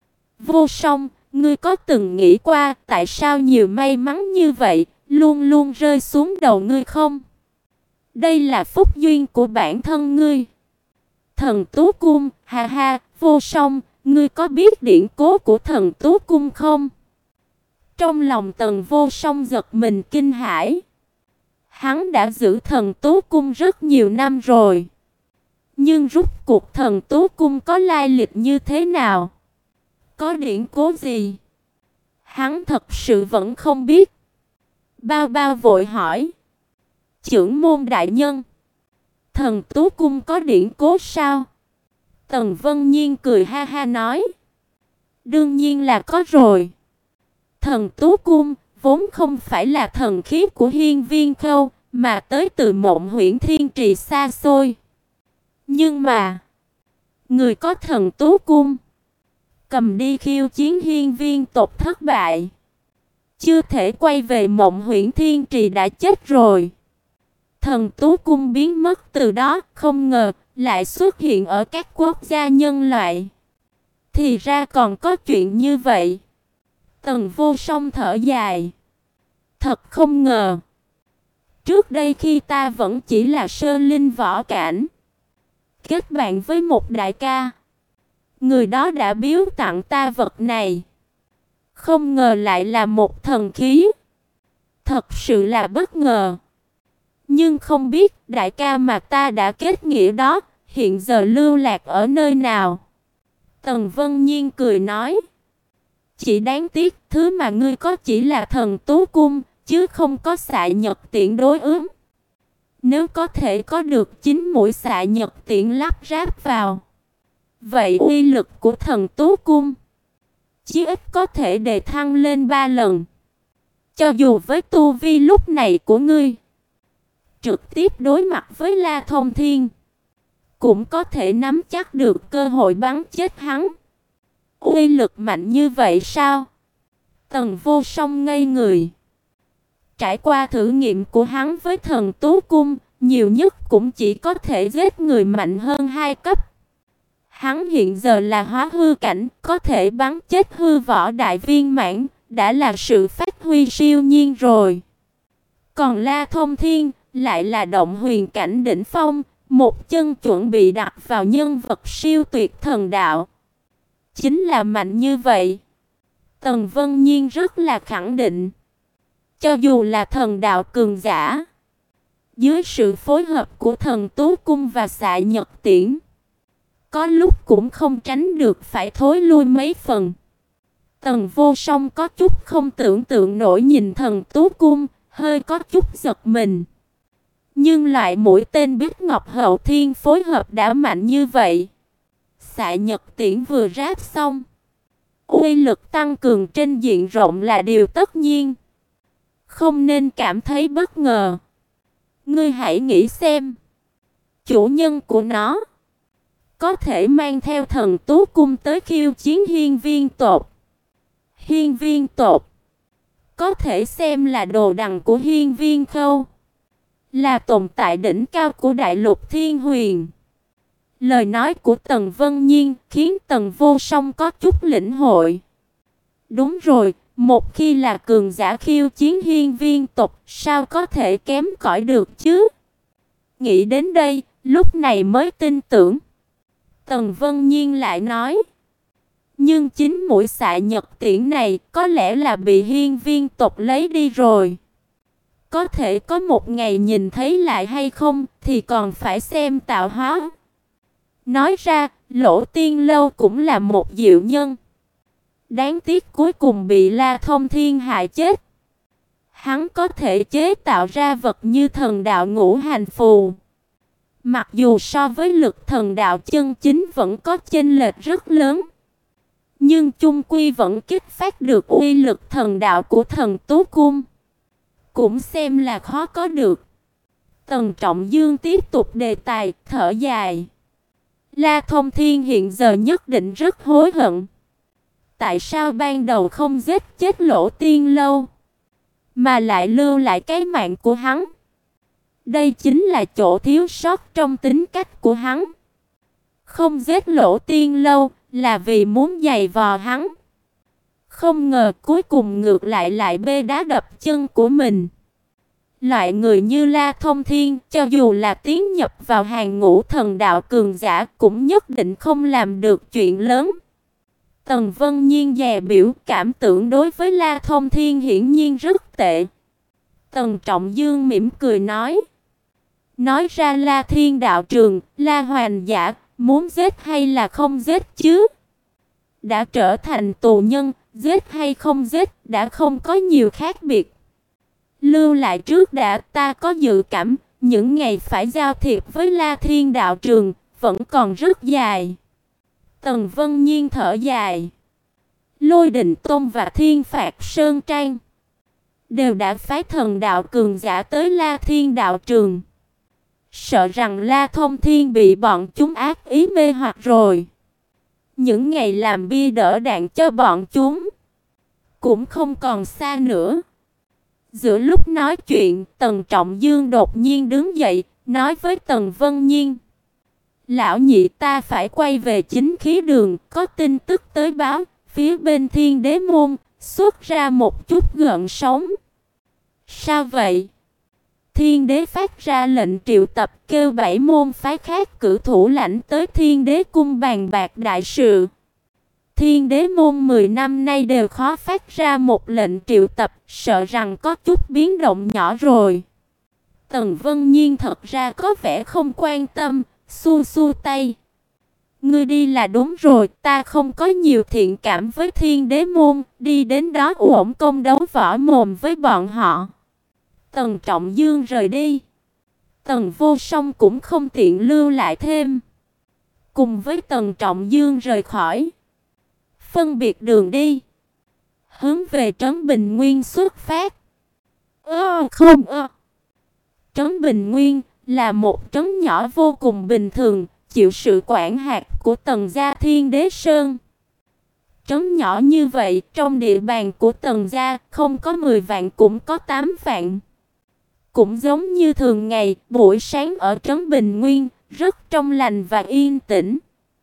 Vô Song, ngươi có từng nghĩ qua tại sao nhiều may mắn như vậy luôn luôn rơi xuống đầu ngươi không? Đây là phúc duyên của bản thân ngươi. Thần Tú Cung, ha ha, Vô Song, ngươi có biết điển cố của Thần Tú Cung không? Trong lòng Tần Vô Song giật mình kinh hãi. Hắn đã giữ Thần Tú Cung rất nhiều năm rồi, Nhưng rút cuộc Thần Tú Cung có lai lịch như thế nào? Có điển cố gì? Hắn thật sự vẫn không biết. Bao Bao vội hỏi. Chưởng môn đại nhân, Thần Tú Cung có điển cố sao? Tần Vân Nhiên cười ha ha nói. Đương nhiên là có rồi. Thần Tú Cung vốn không phải là thần khí của Hiên Viên Khâu, mà tới từ Mộng Huyễn Thiên Trì xa xôi. Nhưng mà, người có Thần Tú Cung cầm đi khiêu chiến Hiên Viên tộc thất bại, chưa thể quay về Mộng Huyễn Thiên Trì đã chết rồi. Thần Tú Cung biến mất từ đó, không ngờ lại xuất hiện ở các quốc gia nhân loại. Thì ra còn có chuyện như vậy. Tần Vô Song thở dài. Thật không ngờ. Trước đây khi ta vẫn chỉ là sơ linh võ cảnh, kết bạn với một đại ca, người đó đã biếu tặng ta vật này. Không ngờ lại là một thần khí. Thật sự là bất ngờ. Nhưng không biết đại ca mà ta đã kết nghĩa đó hiện giờ lưu lạc ở nơi nào. Tần Vân Nhiên cười nói. Chỉ đáng tiếc thứ mà ngươi có chỉ là Thần Tú Cung, chứ không có xạ nhật tiễn đối ứng. Nếu có thể có được chín mũi xạ nhật tiễn lắp ráp vào, vậy uy lực của Thần Tú Cung chí ít có thể đề thăng lên ba lần. Cho dù với tu vi lúc này của ngươi, trực tiếp đối mặt với La Thông Thiên, cũng có thể nắm chắc được cơ hội bắn chết hắn. Uy lực mạnh như vậy sao? Tần Vô Song ngây người. Trải qua thử nghiệm của hắn với Thần Tú Cung, nhiều nhất cũng chỉ có thể giết người mạnh hơn hai cấp. Hắn hiện giờ là hóa hư cảnh, có thể bắn chết hư võ đại viên mãn, đã là sự phát huy siêu nhiên rồi. Còn La Thông Thiên lại là động huyền cảnh đỉnh phong, một chân chuẩn bị đặt vào nhân vật siêu tuyệt thần đạo. Chính là mạnh như vậy. Tần Vân Nhiên rất là khẳng định. Cho dù là thần đạo cường giả, dưới sự phối hợp của Thần Tú Cung và xạ nhật tiễn, có lúc cũng không tránh được phải thối lui mấy phần. Tần Vô Song có chút không tưởng tượng nổi nhìn Thần Tú Cung, hơi có chút giật mình. Nhưng loại mũi tên Bích Ngọc Hậu Thiên phối hợp đã mạnh như vậy. Xạ nhật tiễn vừa ráp xong, uy lực tăng cường trên diện rộng là điều tất nhiên. Không nên cảm thấy bất ngờ. Ngươi hãy nghĩ xem, chủ nhân của nó có thể mang theo Thần Tú Cung tới khiêu chiến Hiên Viên tộc. Hiên Viên tộc có thể xem là đồ đằng của Hiên Viên Khâu, là tồn tại đỉnh cao của đại lục Thiên Huyền. Lời nói của Tần Vân Nhiên khiến Tần Vô Song có chút lĩnh hội. Đúng rồi, một khi là cường giả khiêu chiến Hiên Viên tộc, sao có thể kém cỏi được chứ? Nghĩ đến đây, lúc này mới tin tưởng. Tần Vân Nhiên lại nói. Nhưng chính mũi xạ nhật tiễn này có lẽ là bị Hiên Viên tộc lấy đi rồi. Có thể có một ngày nhìn thấy lại hay không thì còn phải xem tạo hóa. Nói ra, Lỗ Tiên Lâu cũng là một diệu nhân. Đáng tiếc cuối cùng bị La Thông Thiên hại chết. Hắn có thể chế tạo ra vật như thần đạo ngũ hành phù. Mặc dù so với lực thần đạo chân chính vẫn có chênh lệch rất lớn, nhưng chung quy vẫn kích phát được uy lực thần đạo của Thần Tú Cung. Cũng xem là khó có được. Tần Trọng Dương tiếp tục đề tài, thở dài. La Thông Thiên hiện giờ nhất định rất hối hận. Tại sao ban đầu không giết chết Lỗ Tiên Lâu, mà lại lưu lại cái mạng của hắn? Đây chính là chỗ thiếu sót trong tính cách của hắn. Không giết Lỗ Tiên Lâu là vì muốn giày vò hắn. Không ngờ cuối cùng ngược lại lại bê đá đập chân của mình. Loại người như La Thông Thiên, cho dù là tiến nhập vào hàng ngũ thần đạo cường giả, cũng nhất định không làm được chuyện lớn. Tần Vân Nhiên dè biểu, cảm tưởng đối với La Thông Thiên hiển nhiên rất tệ. Tần Trọng Dương mỉm cười nói. Nói ra La Thiên đạo trường, La Hoành Giả, muốn giết hay là không giết chứ? Đã trở thành tù nhân, giết hay không giết đã không có nhiều khác biệt. Lưu lại trước đã, ta có dự cảm, những ngày phải giao thiệp với La Thiên đạo trường vẫn còn rất dài. Tần Vân Nhiên thở dài. Lôi Đình Tôn và Thiên Phạt Sơn Trang đều đã phái thần đạo cường giả tới La Thiên đạo trường. Sợ rằng La Thông Thiên bị bọn chúng ác ý mê hoặc rồi. Những ngày làm bia đỡ đạn cho bọn chúng cũng không còn xa nữa. Giữa lúc nói chuyện, Tần Trọng Dương đột nhiên đứng dậy, nói với Tần Vân Nhiên. Lão nhị, ta phải quay về chính khí đường, có tin tức tới báo, phía bên Thiên Đế môn xuất ra một chút gợn sóng. Sao vậy? Thiên Đế phát ra lệnh triệu tập, kêu bảy môn phái khác cử thủ lãnh tới Thiên Đế cung bàn bạc đại sự. Thiên Đế môn mười năm nay đều khó phát ra một lệnh triệu tập, sợ rằng có chút biến động nhỏ rồi. Tần Vân Nhiên thật ra có vẻ không quan tâm, xua xua tay. Ngươi đi là đúng rồi, ta không có nhiều thiện cảm với Thiên Đế môn, đi đến đó uổng công đấu võ mồm với bọn họ. Tần Trọng Dương rời đi. Tần Vô Song cũng không tiện lưu lại thêm. Cùng với Tần Trọng Dương rời khỏi. Phân biệt đường đi. Hướng về Trấn Bình Nguyên xuất phát. Ơ không ơ. Trấn Bình Nguyên là một trấn nhỏ vô cùng bình thường, chịu sự quản hạt của Tần gia Thiên Đế Sơn. Trấn nhỏ như vậy, trong địa bàn của Tần gia không có mười vạn cũng có tám vạn. Cũng giống như thường ngày, buổi sáng ở Trấn Bình Nguyên, rất trong lành và yên tĩnh.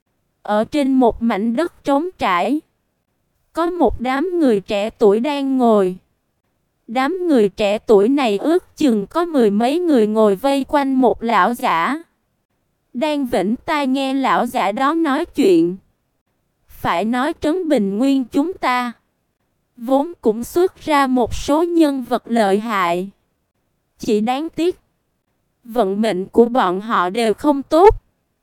Ở trên một mảnh đất trống trải, có một đám người trẻ tuổi đang ngồi. Đám người trẻ tuổi này ước chừng có mười mấy người ngồi vây quanh một lão giả. Đang vĩnh tai nghe lão giả đó nói chuyện. Phải nói Trấn Bình Nguyên chúng ta vốn cũng xuất ra một số nhân vật lợi hại. Chỉ đáng tiếc, vận mệnh của bọn họ đều không tốt.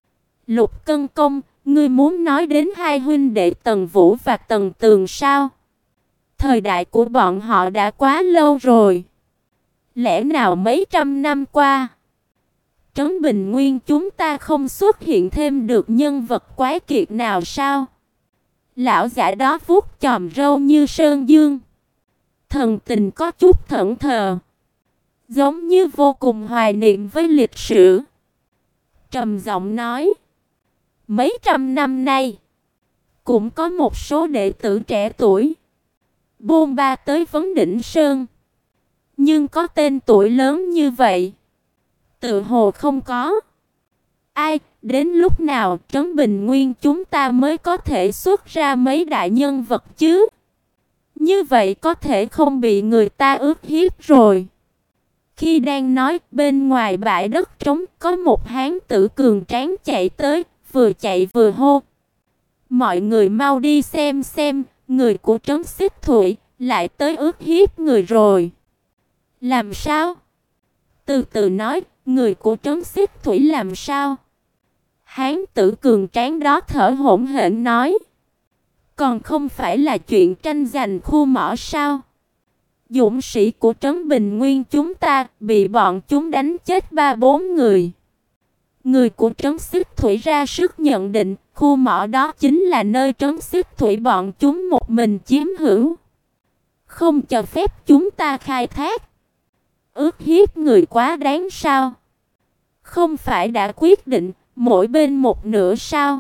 Lục Cân Công, ngươi muốn nói đến hai huynh đệ Tần Vũ và Tần Tường sao? Thời đại của bọn họ đã quá lâu rồi. Lẽ nào mấy trăm năm qua, Trấn Bình Nguyên chúng ta không xuất hiện thêm được nhân vật quái kiệt nào sao? Lão giả đó vuốt chòm râu như sơn dương, thần tình có chút thẫn thờ, giống như vô cùng hoài niệm với lịch sử. Trầm giọng nói, mấy trăm năm nay, cũng có một số đệ tử trẻ tuổi bôn ba tới Vấn Đỉnh Sơn, nhưng có tên tuổi lớn như vậy, tự hồ không có. Ai, đến lúc nào Trấn Bình Nguyên chúng ta mới có thể xuất ra mấy đại nhân vật chứ? Như vậy có thể không bị người ta ức hiếp rồi. Khi đang nói, bên ngoài bãi đất trống có một hán tử cường tráng chạy tới, vừa chạy vừa hô. Mọi người mau đi xem xem, người của Trấn Xích Thủy lại tới ức hiếp người rồi. Làm sao? Từ từ nói, người của Trấn Xích Thủy làm sao? Hán tử cường tráng đó thở hổn hển nói. Còn không phải là chuyện tranh giành khu mỏ sao? Dũng sĩ của Trấn Bình Nguyên chúng ta bị bọn chúng đánh chết ba bốn người. Người của Trấn Xích Thủy ra sức nhận định khu mỏ đó chính là nơi Trấn Xích Thủy bọn chúng một mình chiếm hữu, không cho phép chúng ta khai thác. Ước hiếp người quá đáng sao? Không phải đã quyết định mỗi bên một nửa sao?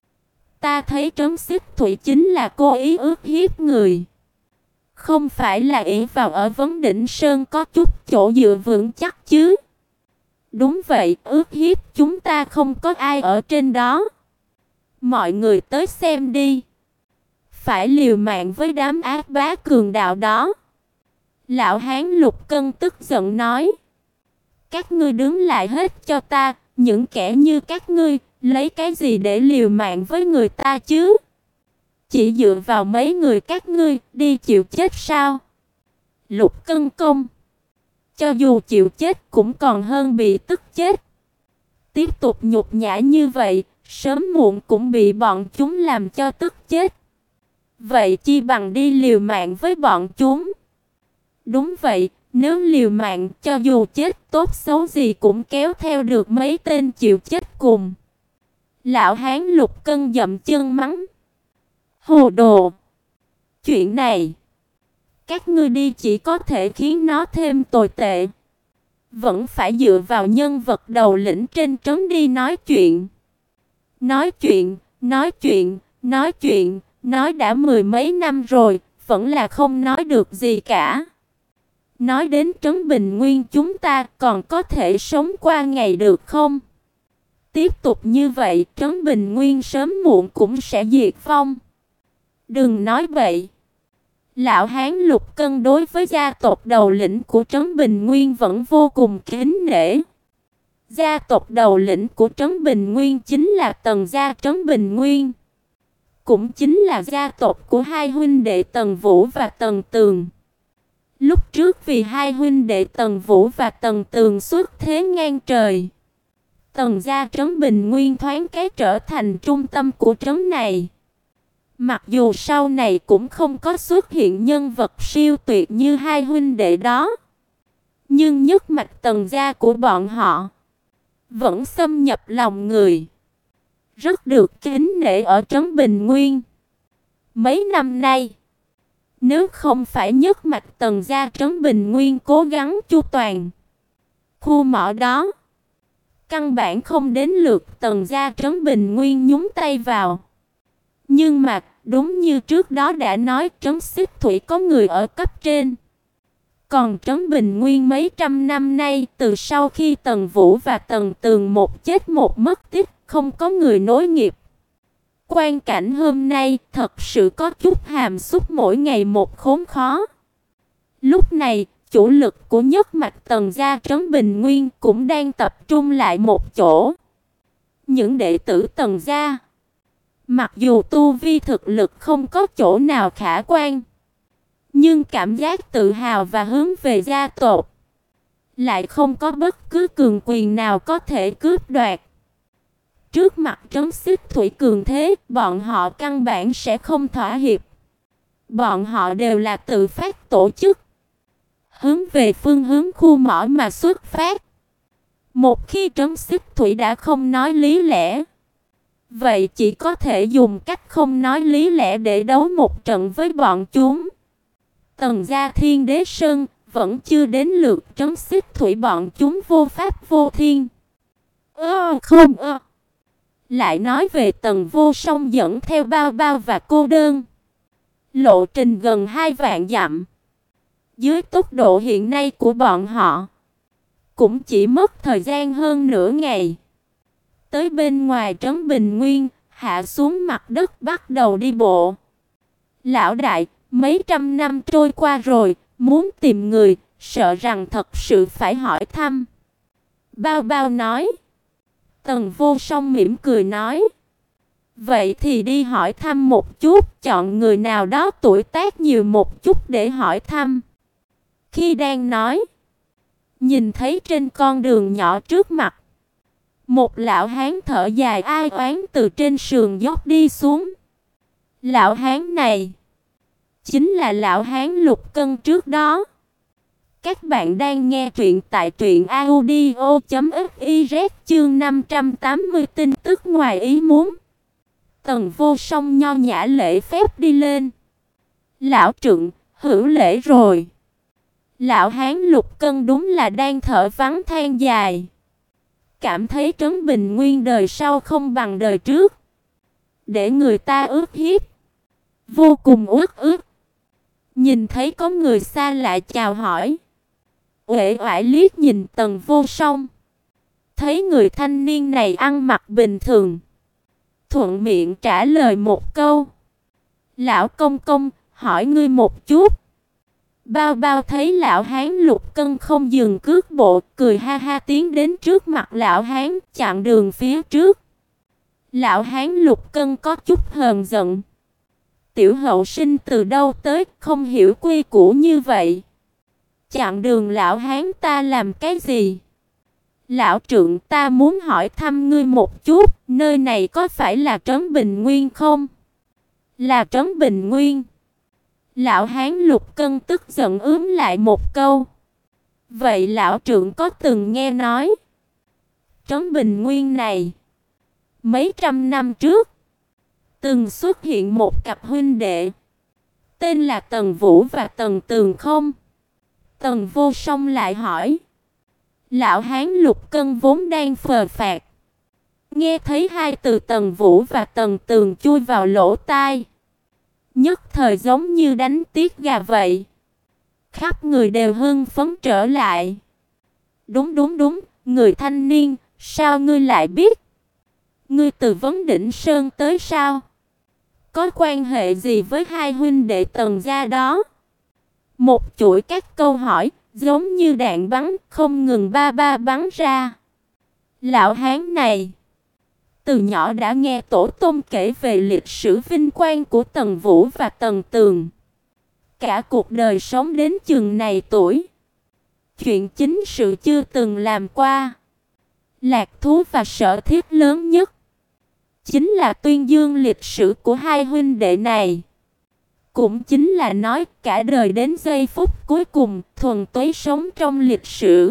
Ta thấy Trấn Xích Thủy chính là cố ý ước hiếp người, không phải là ỷ vào ở Vấn Đỉnh Sơn có chút chỗ dựa vững chắc chứ. Đúng vậy, ước hiếp chúng ta không có ai ở trên đó. Mọi người tới xem đi. Phải liều mạng với đám ác bá cường đạo đó. Lão hán Lục Cân tức giận nói. Các ngươi đứng lại hết cho ta, những kẻ như các ngươi, lấy cái gì để liều mạng với người ta chứ? Chỉ dựa vào mấy người các ngươi, đi chịu chết sao? Lục Cân Công, cho dù chịu chết cũng còn hơn bị tức chết. Tiếp tục nhục nhã như vậy, sớm muộn cũng bị bọn chúng làm cho tức chết. Vậy chi bằng đi liều mạng với bọn chúng. Đúng vậy, nếu liều mạng, cho dù chết tốt xấu gì cũng kéo theo được mấy tên chịu chết cùng. Lão hán Lục Cân dậm chân mắng: Hồ đồ! Chuyện này, các ngươi đi chỉ có thể khiến nó thêm tồi tệ. Vẫn phải dựa vào nhân vật đầu lĩnh trên trấn đi nói chuyện. Nói chuyện, nói chuyện, nói chuyện, nói đã mười mấy năm rồi, vẫn là không nói được gì cả. Nói đến trấn Bình Nguyên chúng ta còn có thể sống qua ngày được không? Tiếp tục như vậy, trấn Bình Nguyên sớm muộn cũng sẽ diệt vong. Đừng nói vậy. Lão hán Lục Cân đối với gia tộc đầu lĩnh của trấn Bình Nguyên vẫn vô cùng kính nể. Gia tộc đầu lĩnh của trấn Bình Nguyên chính là Tần gia trấn Bình Nguyên. Cũng chính là gia tộc của hai huynh đệ Tần Vũ và Tần Tường. Lúc trước vì hai huynh đệ Tần Vũ và Tần Tường xuất thế ngang trời, Tần gia trấn Bình Nguyên thoáng cái trở thành trung tâm của trấn này. Mặc dù sau này cũng không có xuất hiện nhân vật siêu tuyệt như hai huynh đệ đó, nhưng nhất mạch Tần gia của bọn họ vẫn xâm nhập lòng người, rất được kính nể ở trấn Bình Nguyên. Mấy năm nay, nếu không phải nhất mạch Tần gia trấn Bình Nguyên cố gắng chu toàn khu mỏ đó, căn bản không đến lượt Tần gia trấn Bình Nguyên nhúng tay vào. Nhưng mà, đúng như trước đó đã nói, trấn Xích Thủy có người ở cấp trên. Còn trấn Bình Nguyên mấy trăm năm nay, từ sau khi Tần Vũ và Tần Tường một chết một mất tích, không có người nối nghiệp. Quan cảnh hôm nay thật sự có chút hàm xúc, mỗi ngày một khốn khó. Lúc này, chủ lực của nhất mạch Tần gia trấn Bình Nguyên cũng đang tập trung lại một chỗ. Những đệ tử Tần gia, mặc dù tu vi thực lực không có chỗ nào khả quan, nhưng cảm giác tự hào và hướng về gia tộc lại không có bất cứ cường quyền nào có thể cướp đoạt. Trước mặt trấn Xích Thủy cường thế, bọn họ căn bản sẽ không thỏa hiệp. Bọn họ đều là tự phát tổ chức, hướng về phương hướng khu mỏ mà xuất phát. Một khi trấn Xích Thủy đã không nói lý lẽ, vậy chỉ có thể dùng cách không nói lý lẽ để đấu một trận với bọn chúng. Tần gia Thiên Đế Sơn vẫn chưa đến lượt trấn Xích Thủy, bọn chúng vô pháp vô thiên. Ơ không ơ. Lại nói về Tần Vô Song dẫn theo Bao Bao và Cô Đơn. Lộ trình gần hai vạn dặm. Dưới tốc độ hiện nay của bọn họ, cũng chỉ mất thời gian hơn nửa ngày. Tới bên ngoài trấn Bình Nguyên, hạ xuống mặt đất bắt đầu đi bộ. Lão đại, mấy trăm năm trôi qua rồi, muốn tìm người, sợ rằng thật sự phải hỏi thăm. Bao Bao nói. Tần Vô Song mỉm cười nói. Vậy thì đi hỏi thăm một chút, chọn người nào đó tuổi tác nhiều một chút để hỏi thăm. Khi đang nói, nhìn thấy trên con đường nhỏ trước mặt, một lão hán thở dài ai oán từ trên sườn dốc đi xuống. Lão hán này chính là lão hán Lục Cân trước đó. Các bạn đang nghe truyện tại truyện audio chấm fiz chương năm trăm tám mươi tin tức ngoài ý muốn. Tần Vô Song nho nhã lễ phép đi lên. Lão trượng, hữu lễ rồi. Lão hán Lục Cân đúng là đang thở vắng than dài. Cảm thấy trấn Bình Nguyên đời sau không bằng đời trước, để người ta ước hiếp, vô cùng uất ức. Nhìn thấy có người xa lạ chào hỏi, uể oải liếc nhìn Tần Vô Song, thấy người thanh niên này ăn mặc bình thường, thuận miệng trả lời một câu. Lão công công, hỏi ngươi một chút. Bao Bao thấy lão hán Lục Cân không dừng cước bộ, cười ha ha tiến đến trước mặt lão hán, chặn đường phía trước. Lão hán Lục Cân có chút hờn giận. Tiểu hậu sinh từ đâu tới, không hiểu quy củ như vậy. Chặn đường lão hán ta làm cái gì? Lão trượng, ta muốn hỏi thăm ngươi một chút, nơi này có phải là trấn Bình Nguyên không? Là trấn Bình Nguyên. Lão hán Lục Cân tức giận ướm lại một câu. Vậy lão trượng có từng nghe nói trấn Bình Nguyên này mấy trăm năm trước từng xuất hiện một cặp huynh đệ tên là Tần Vũ và Tần Tường không? Tần Vô Song lại hỏi. Lão hán Lục Cân vốn đang phờ phạc, nghe thấy hai từ Tần Vũ và Tần Tường chui vào lỗ tai, nhất thời giống như đánh tiết gà vậy. Khắp người đều hưng phấn trở lại. Đúng đúng đúng, người thanh niên, sao ngươi lại biết? Ngươi từ Vấn Đỉnh Sơn tới sao? Có quan hệ gì với hai huynh đệ Tần gia đó? Một chuỗi các câu hỏi, giống như đạn bắn, không ngừng ba ba bắn ra. Lão hán này từ nhỏ đã nghe tổ tông kể về lịch sử vinh quang của Tần Vũ và Tần Tường. Cả cuộc đời sống đến chừng này tuổi, chuyện chính sự chưa từng làm qua. Lạc thú và sở thiết lớn nhất chính là tuyên dương lịch sử của hai huynh đệ này. Cũng chính là nói cả đời đến giây phút cuối cùng thuần túy sống trong lịch sử.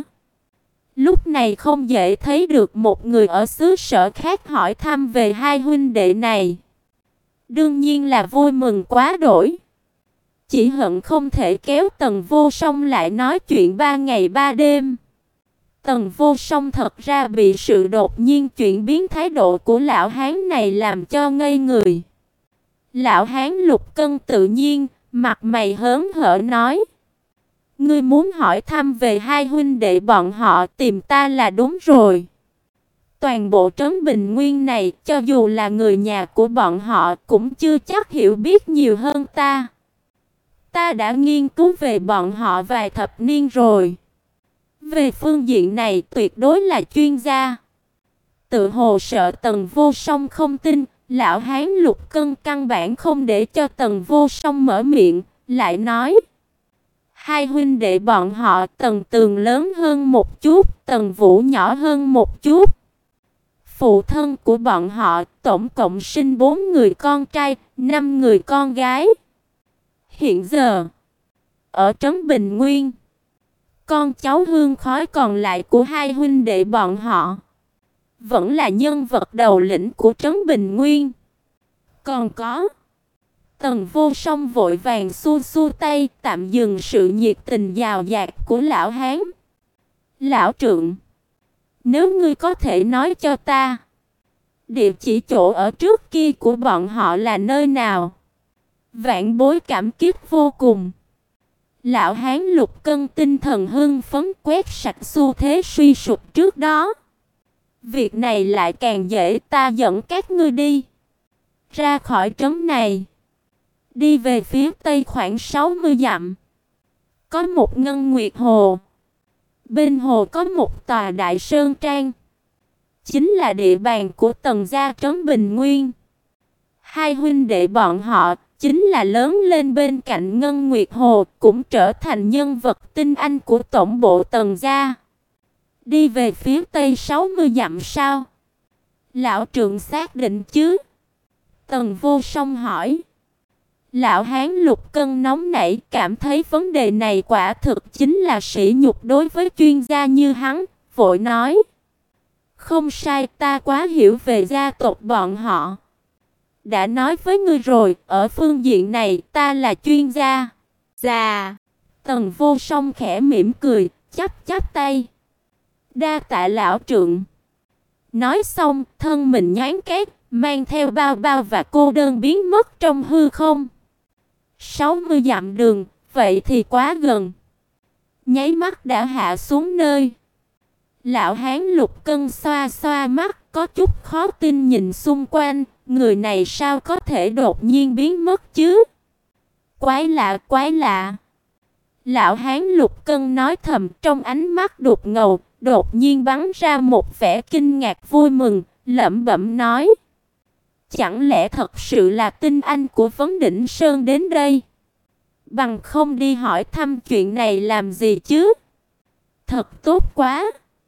Lúc này không dễ thấy được một người ở xứ sở khác hỏi thăm về hai huynh đệ này. Đương nhiên là vui mừng quá đổi. Chỉ hận không thể kéo Tần Vô Song lại nói chuyện ba ngày ba đêm. Tần Vô Song thật ra bị sự đột nhiên chuyển biến thái độ của lão hán này làm cho ngây người. Lão hán Lục Cân tự nhiên, mặt mày hớn hở nói. Ngươi muốn hỏi thăm về hai huynh đệ bọn họ, tìm ta là đúng rồi. Toàn bộ trấn Bình Nguyên này, cho dù là người nhà của bọn họ cũng chưa chắc hiểu biết nhiều hơn ta. Ta đã nghiên cứu về bọn họ vài thập niên rồi. Về phương diện này tuyệt đối là chuyên gia. Tự hồ sợ Tần Vô Song không tin, lão hán Lục Cân căn bản không để cho Tần Vô Song mở miệng, lại nói. Hai huynh đệ bọn họ, Tần Tường lớn hơn một chút, Tần Vũ nhỏ hơn một chút. Phụ thân của bọn họ tổng cộng sinh bốn người con trai, năm người con gái. Hiện giờ, ở trấn Bình Nguyên, con cháu hương khói còn lại của hai huynh đệ bọn họ vẫn là nhân vật đầu lĩnh của trấn Bình Nguyên. Còn có Tần Vô Song vội vàng xua xua tay, tạm dừng sự nhiệt tình dào dạt của lão hán. Lão trượng, nếu ngươi có thể nói cho ta địa chỉ chỗ ở trước kia của bọn họ là nơi nào, vạn bối cảm kích vô cùng. Lão hán Lục Cân tinh thần hưng phấn quét sạch xu thế suy sụp trước đó. Việc này lại càng dễ, ta dẫn các ngươi đi ra khỏi trấn này, đi về phía tây khoảng sáu mươi dặm. Có một ngân nguyệt hồ. Bên hồ có một tòa đại sơn trang, chính là địa bàn của Tần gia trấn Bình Nguyên. Hai huynh đệ bọn họ chính là lớn lên bên cạnh ngân nguyệt hồ, cũng trở thành nhân vật tinh anh của tổng bộ Tần gia. Đi về phía tây sáu mươi dặm sao? Lão trượng xác định chứ? Tần Vô Song hỏi. Lão hán Lục Cân nóng nảy, cảm thấy vấn đề này quả thực chính là sỉ nhục đối với chuyên gia như hắn, vội nói. Không sai, ta quá hiểu về gia tộc bọn họ. Đã nói với ngươi rồi, ở phương diện này ta là chuyên gia. Dạ. Tần Vô Song khẽ mỉm cười, chắp chắp tay. Đa tạ lão trượng. Nói xong, thân mình nhoáng cái, mang theo bao bao và cô đơn biến mất trong hư không. sáu mươi dặm đường, vậy thì quá gần. Nháy mắt đã hạ xuống nơi. Lão hán Lục Cân xoa xoa mắt, có chút khó tin nhìn xung quanh, người này sao có thể đột nhiên biến mất chứ? Quái lạ, quái lạ. Lão hán Lục Cân nói thầm, trong ánh mắt đục ngầu, đột nhiên bắn ra một vẻ kinh ngạc vui mừng, lẩm bẩm nói. Chẳng lẽ thật sự là tinh anh của Vấn Đỉnh Sơn đến đây? Bằng không đi hỏi thăm chuyện này làm gì chứ? Thật tốt quá.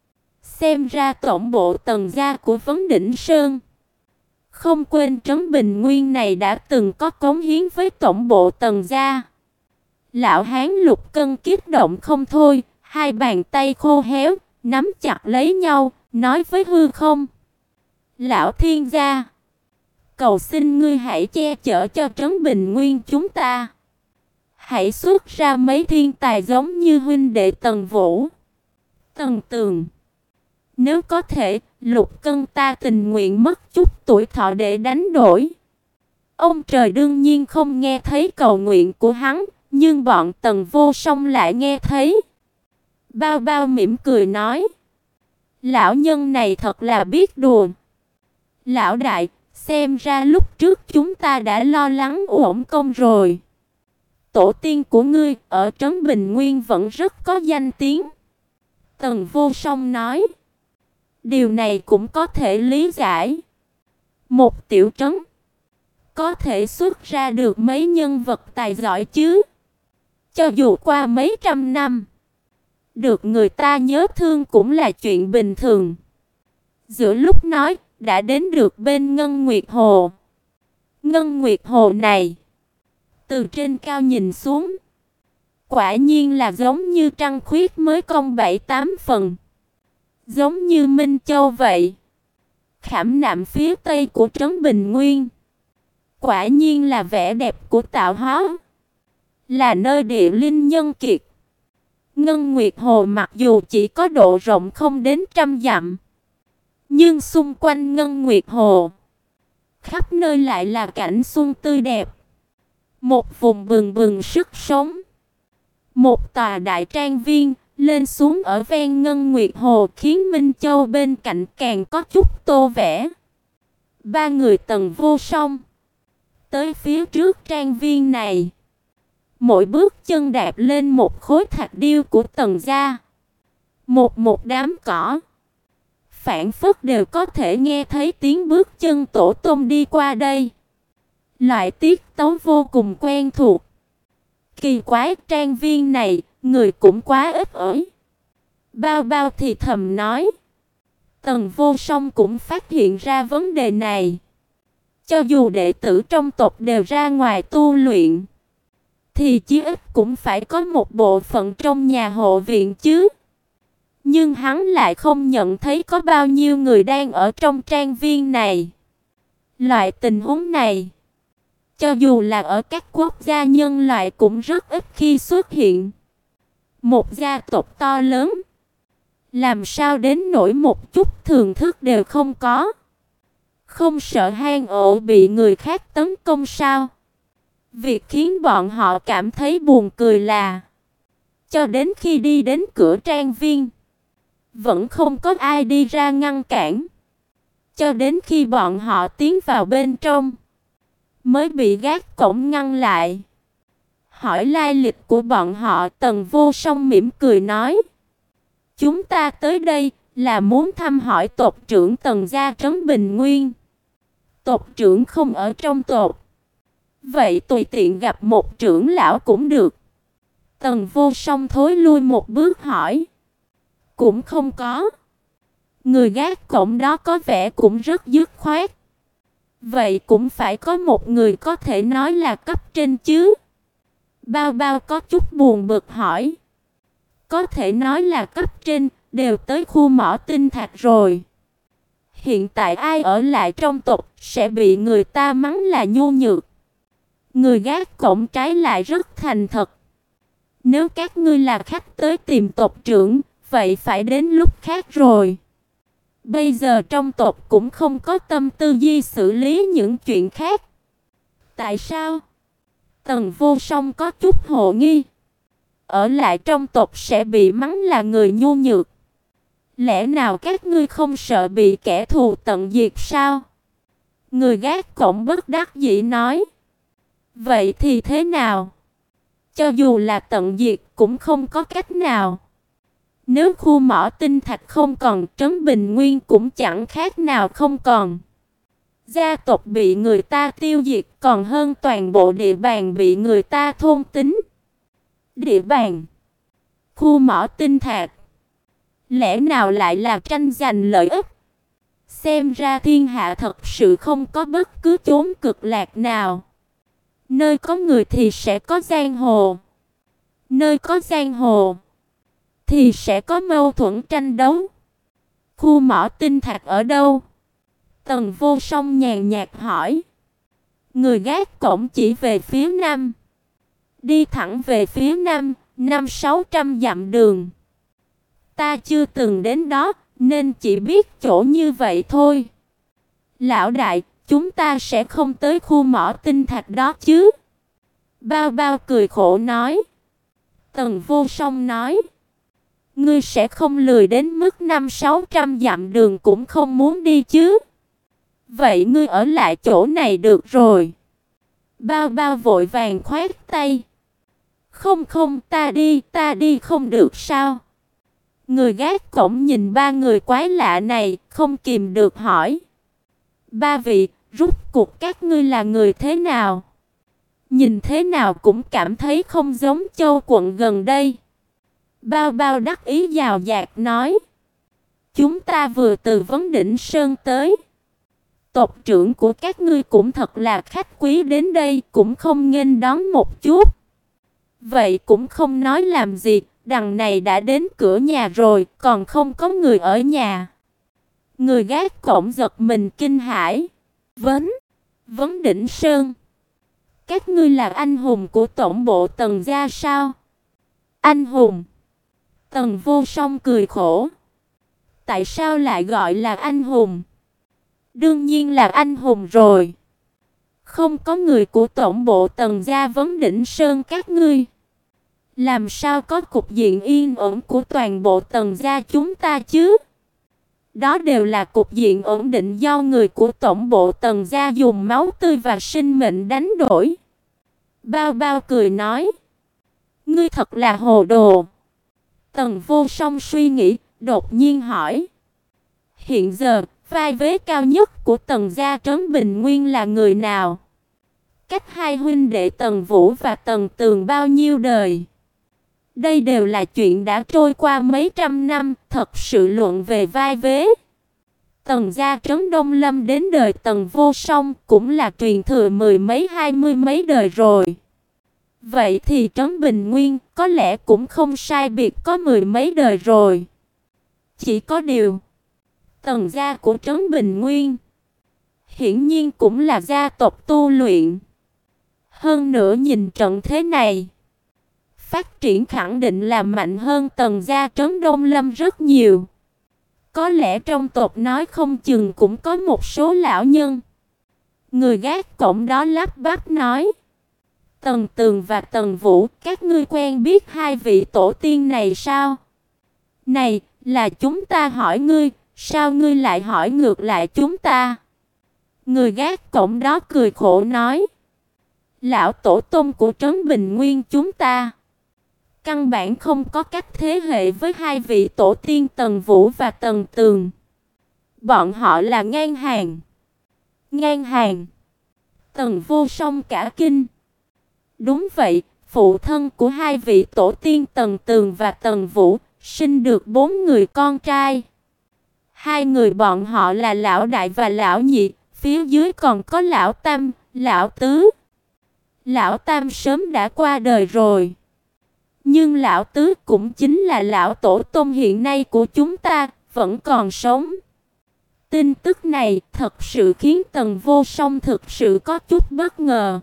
Xem ra tổng bộ Tần gia của Vấn Đỉnh Sơn không quên trấn Bình Nguyên này đã từng có cống hiến với tổng bộ Tần gia. Lão hán Lục Cân kích động không thôi, hai bàn tay khô héo nắm chặt lấy nhau, nói với hư không: "Lão thiên gia, cầu xin ngươi hãy che chở cho trấn Bình Nguyên chúng ta. Hãy xuất ra mấy thiên tài giống như huynh đệ Tần Vũ, Tần Tường. Nếu có thể, Lục Cân ta tình nguyện mất chút tuổi thọ để đánh đổi." Ông trời đương nhiên không nghe thấy cầu nguyện của hắn, nhưng bọn Tần Vô Song lại nghe thấy. Bao Bao mỉm cười nói: "Lão nhân này thật là biết đùa. Lão đại, xem ra lúc trước chúng ta đã lo lắng uổng công rồi. Tổ tiên của ngươi ở trấn Bình Nguyên vẫn rất có danh tiếng." Tần Vô Song nói: "Điều này cũng có thể lý giải. Một tiểu trấn có thể xuất ra được mấy nhân vật tài giỏi chứ? Cho dù qua mấy trăm năm, được người ta nhớ thương cũng là chuyện bình thường." Giữa lúc nói, đã đến được bên Ngân Nguyệt Hồ. Ngân Nguyệt Hồ này, từ trên cao nhìn xuống, quả nhiên là giống như trăng khuyết mới cong bảy tám phần, giống như Minh Châu vậy. Khảm nạm phía tây của trấn Bình Nguyên, quả nhiên là vẻ đẹp của tạo hóa, là nơi địa linh nhân kiệt. Ngân Nguyệt Hồ mặc dù chỉ có độ rộng không đến trăm dặm, nhưng xung quanh Ngân Nguyệt Hồ, khắp nơi lại là cảnh xuân tươi đẹp. Một vùng bừng bừng sức sống. Một tòa đại trang viên lên xuống ở ven Ngân Nguyệt Hồ khiến Minh Châu bên cạnh càng có chút tô vẽ. Ba người Tần Vô Song tới phía trước trang viên này, mỗi bước chân đạp lên một khối thạch điêu của Tần gia. Một một đám cỏ, phảng phất đều có thể nghe thấy tiếng bước chân tổ tông đi qua đây. Loại tiết tấu vô cùng quen thuộc. Kỳ quái, trang viên này người cũng quá ít ỏi. Bao Bao thì thầm nói. Tần Vô Song cũng phát hiện ra vấn đề này. Cho dù đệ tử trong tộc đều ra ngoài tu luyện, thì chí ít cũng phải có một bộ phận trong nhà hộ viện chứ. Nhưng hắn lại không nhận thấy có bao nhiêu người đang ở trong trang viên này. Loại tình huống này, cho dù là ở các quốc gia nhân loại cũng rất ít khi xuất hiện. Một gia tộc to lớn, làm sao đến nỗi một chút thường thức đều không có? Không sợ hang ổ bị người khác tấn công sao? Việc khiến bọn họ cảm thấy buồn cười là, cho đến khi đi đến cửa trang viên, vẫn không có ai đi ra ngăn cản. Cho đến khi bọn họ tiến vào bên trong, mới bị gác cổng ngăn lại. Hỏi lai lịch của bọn họ, Tần Vô Song mỉm cười nói: "Chúng ta tới đây là muốn thăm hỏi tộc trưởng Tần gia trấn Bình Nguyên. Tộc trưởng không ở trong tộc, vậy tùy tiện gặp một trưởng lão cũng được." Tần Vô Song thối lui một bước hỏi: "Cũng không có." Người gác cổng đó có vẻ cũng rất dứt khoát. Vậy cũng phải có một người có thể nói là cấp trên chứ? Bao Bao có chút buồn bực hỏi. Có thể nói là cấp trên, đều tới khu mỏ tinh thạch rồi. Hiện tại ai ở lại trong tộc sẽ bị người ta mắng là nhu nhược. Người gác cổng trái lại rất thành thật. Nếu các ngươi là khách tới tìm tộc trưởng, vậy phải đến lúc khác rồi. Bây giờ trong tộc cũng không có tâm tư di xử lý những chuyện khác. Tại sao? Tần Vô Song có chút hồ nghi. Ở lại trong tộc sẽ bị mắng là người nhu nhược. Lẽ nào các ngươi không sợ bị kẻ thù tận diệt sao? Người gác cổng bất đắc dĩ nói. Vậy thì thế nào? Cho dù là tận diệt cũng không có cách nào. Nếu khu mỏ tinh thạch không còn, trấn Bình Nguyên cũng chẳng khác nào không còn. Gia tộc bị người ta tiêu diệt còn hơn toàn bộ địa bàn bị người ta thôn tính. Địa bàn. Khu mỏ tinh thạch. Lẽ nào lại là tranh giành lợi ích? Xem ra thiên hạ thật sự không có bất cứ chốn cực lạc nào. Nơi có người thì sẽ có giang hồ. Nơi có giang hồ thì sẽ có mâu thuẫn tranh đấu. Khu mỏ tinh thạch ở đâu? Tần Vô Song nhàn nhạt hỏi. Người gác cổng chỉ về phía nam. Đi thẳng về phía nam, năm sáu trăm dặm đường. Ta chưa từng đến đó, nên chỉ biết chỗ như vậy thôi. Lão đại, chúng ta sẽ không tới khu mỏ tinh thạch đó chứ? Bao Bao cười khổ nói. Tần Vô Song nói. Ngươi sẽ không lười đến mức năm sáu trăm dặm đường cũng không muốn đi chứ? Vậy ngươi ở lại chỗ này được rồi. Bao Bao vội vàng khoát tay. Không không, ta đi, ta đi không được sao? Người gác cổng nhìn ba người quái lạ này, không kìm được hỏi. Ba vị, rốt cuộc các ngươi là người thế nào? Nhìn thế nào cũng cảm thấy không giống Châu quận gần đây. Bao Bao đắc ý dào dạt nói. Chúng ta vừa từ Vấn Đỉnh Sơn tới. Tộc trưởng của các ngươi cũng thật là khách quý đến đây, cũng không nghênh đón một chút. Vậy cũng không nói làm gì, đằng này đã đến cửa nhà rồi, còn không có người ở nhà. Người gác cổng giật mình kinh hãi. Vấn, Vấn Đỉnh Sơn. Các ngươi là anh hùng của tổng bộ Tần gia sao? Anh hùng? Tần Vô Song cười khổ. Tại sao lại gọi là anh hùng? Đương nhiên là anh hùng rồi. Không có người của tổng bộ Tần gia Vấn Đỉnh Sơn các ngươi. Làm sao có cục diện yên ổn của toàn bộ Tần gia chúng ta chứ? Đó đều là cục diện ổn định do người của tổng bộ Tần gia dùng máu tươi và sinh mệnh đánh đổi. Bao Bao cười nói. Ngươi thật là hồ đồ. Tần Vô Song suy nghĩ, đột nhiên hỏi. Hiện giờ, vai vế cao nhất của Tần gia Trấn Bình Nguyên là người nào? Cách hai huynh đệ Tần Vũ và Tần Tường bao nhiêu đời? Đây đều là chuyện đã trôi qua mấy trăm năm, thật sự luận về vai vế. Tần gia Trấn Đông Lâm đến đời Tần Vô Song cũng là truyền thừa mười mấy hai mươi mấy đời rồi. Vậy thì Trấn Bình Nguyên có lẽ cũng không sai biệt có mười mấy đời rồi. Chỉ có điều, Tần gia của Trấn Bình Nguyên hiển nhiên cũng là gia tộc tu luyện. Hơn nữa nhìn trận thế này, phát triển khẳng định là mạnh hơn Tần gia Trấn Đông Lâm rất nhiều. Có lẽ trong tộc nói không chừng cũng có một số lão nhân. Người gác cổng đó lắp bắp nói. Tần Tường và Tần Vũ, các ngươi quen biết hai vị tổ tiên này sao? Này, là chúng ta hỏi ngươi, sao ngươi lại hỏi ngược lại chúng ta? Người gác cổng đó cười khổ nói. Lão tổ tông của Trấn Bình Nguyên chúng ta căn bản không có cách thế hệ với hai vị tổ tiên Tần Vũ và Tần Tường. Bọn họ là ngang hàng. Ngang hàng. Tần Vô Song cả kinh. Đúng vậy, phụ thân của hai vị tổ tiên Tần Tường và Tần Vũ sinh được bốn người con trai. Hai người bọn họ là lão đại và lão nhị, phía dưới còn có lão tam, lão tứ. Lão tam sớm đã qua đời rồi. Nhưng lão tứ cũng chính là lão tổ tông hiện nay của chúng ta, vẫn còn sống. Tin tức này thật sự khiến Tần Vô Song thực sự có chút bất ngờ.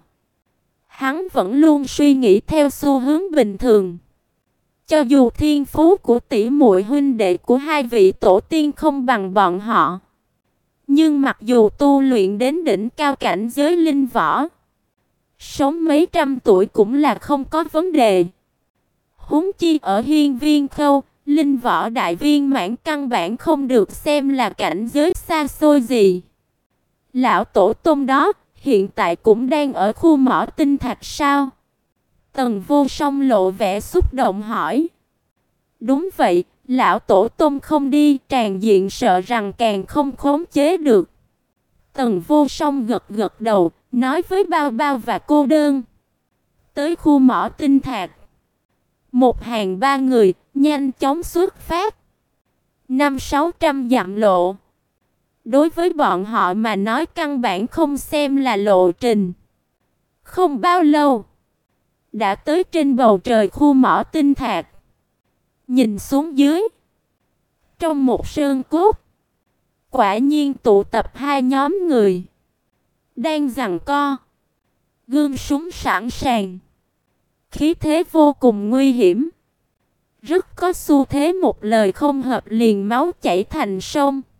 Hắn vẫn luôn suy nghĩ theo xu hướng bình thường. Cho dù thiên phú của tỷ muội huynh đệ của hai vị tổ tiên không bằng bọn họ, nhưng mặc dù tu luyện đến đỉnh cao cảnh giới linh võ, sống mấy trăm tuổi cũng là không có vấn đề. Huống chi ở Hiên Viên Khâu, linh võ đại viên mãn căn bản không được xem là cảnh giới xa xôi gì. Lão tổ tông đó hiện tại cũng đang ở khu mỏ tinh thạch sao? Tần Vô Song lộ vẻ xúc động hỏi. Đúng vậy, lão tổ tông không đi, tràn diện sợ rằng càng không khống chế được. Tần Vô Song gật gật đầu, nói với Bao Bao và Cô Đơn. Tới khu mỏ tinh thạch. Một hàng ba người, nhanh chóng xuất phát. Năm sáu trăm dặm lộ. Đối với bọn họ mà nói căn bản không xem là lộ trình. Không bao lâu, đã tới trên bầu trời khu mỏ tinh thạch. Nhìn xuống dưới, trong một sơn cốt, quả nhiên tụ tập hai nhóm người, đang giằng co, gươm súng sẵn sàng, khí thế vô cùng nguy hiểm, rất có xu thế một lời không hợp liền máu chảy thành sông.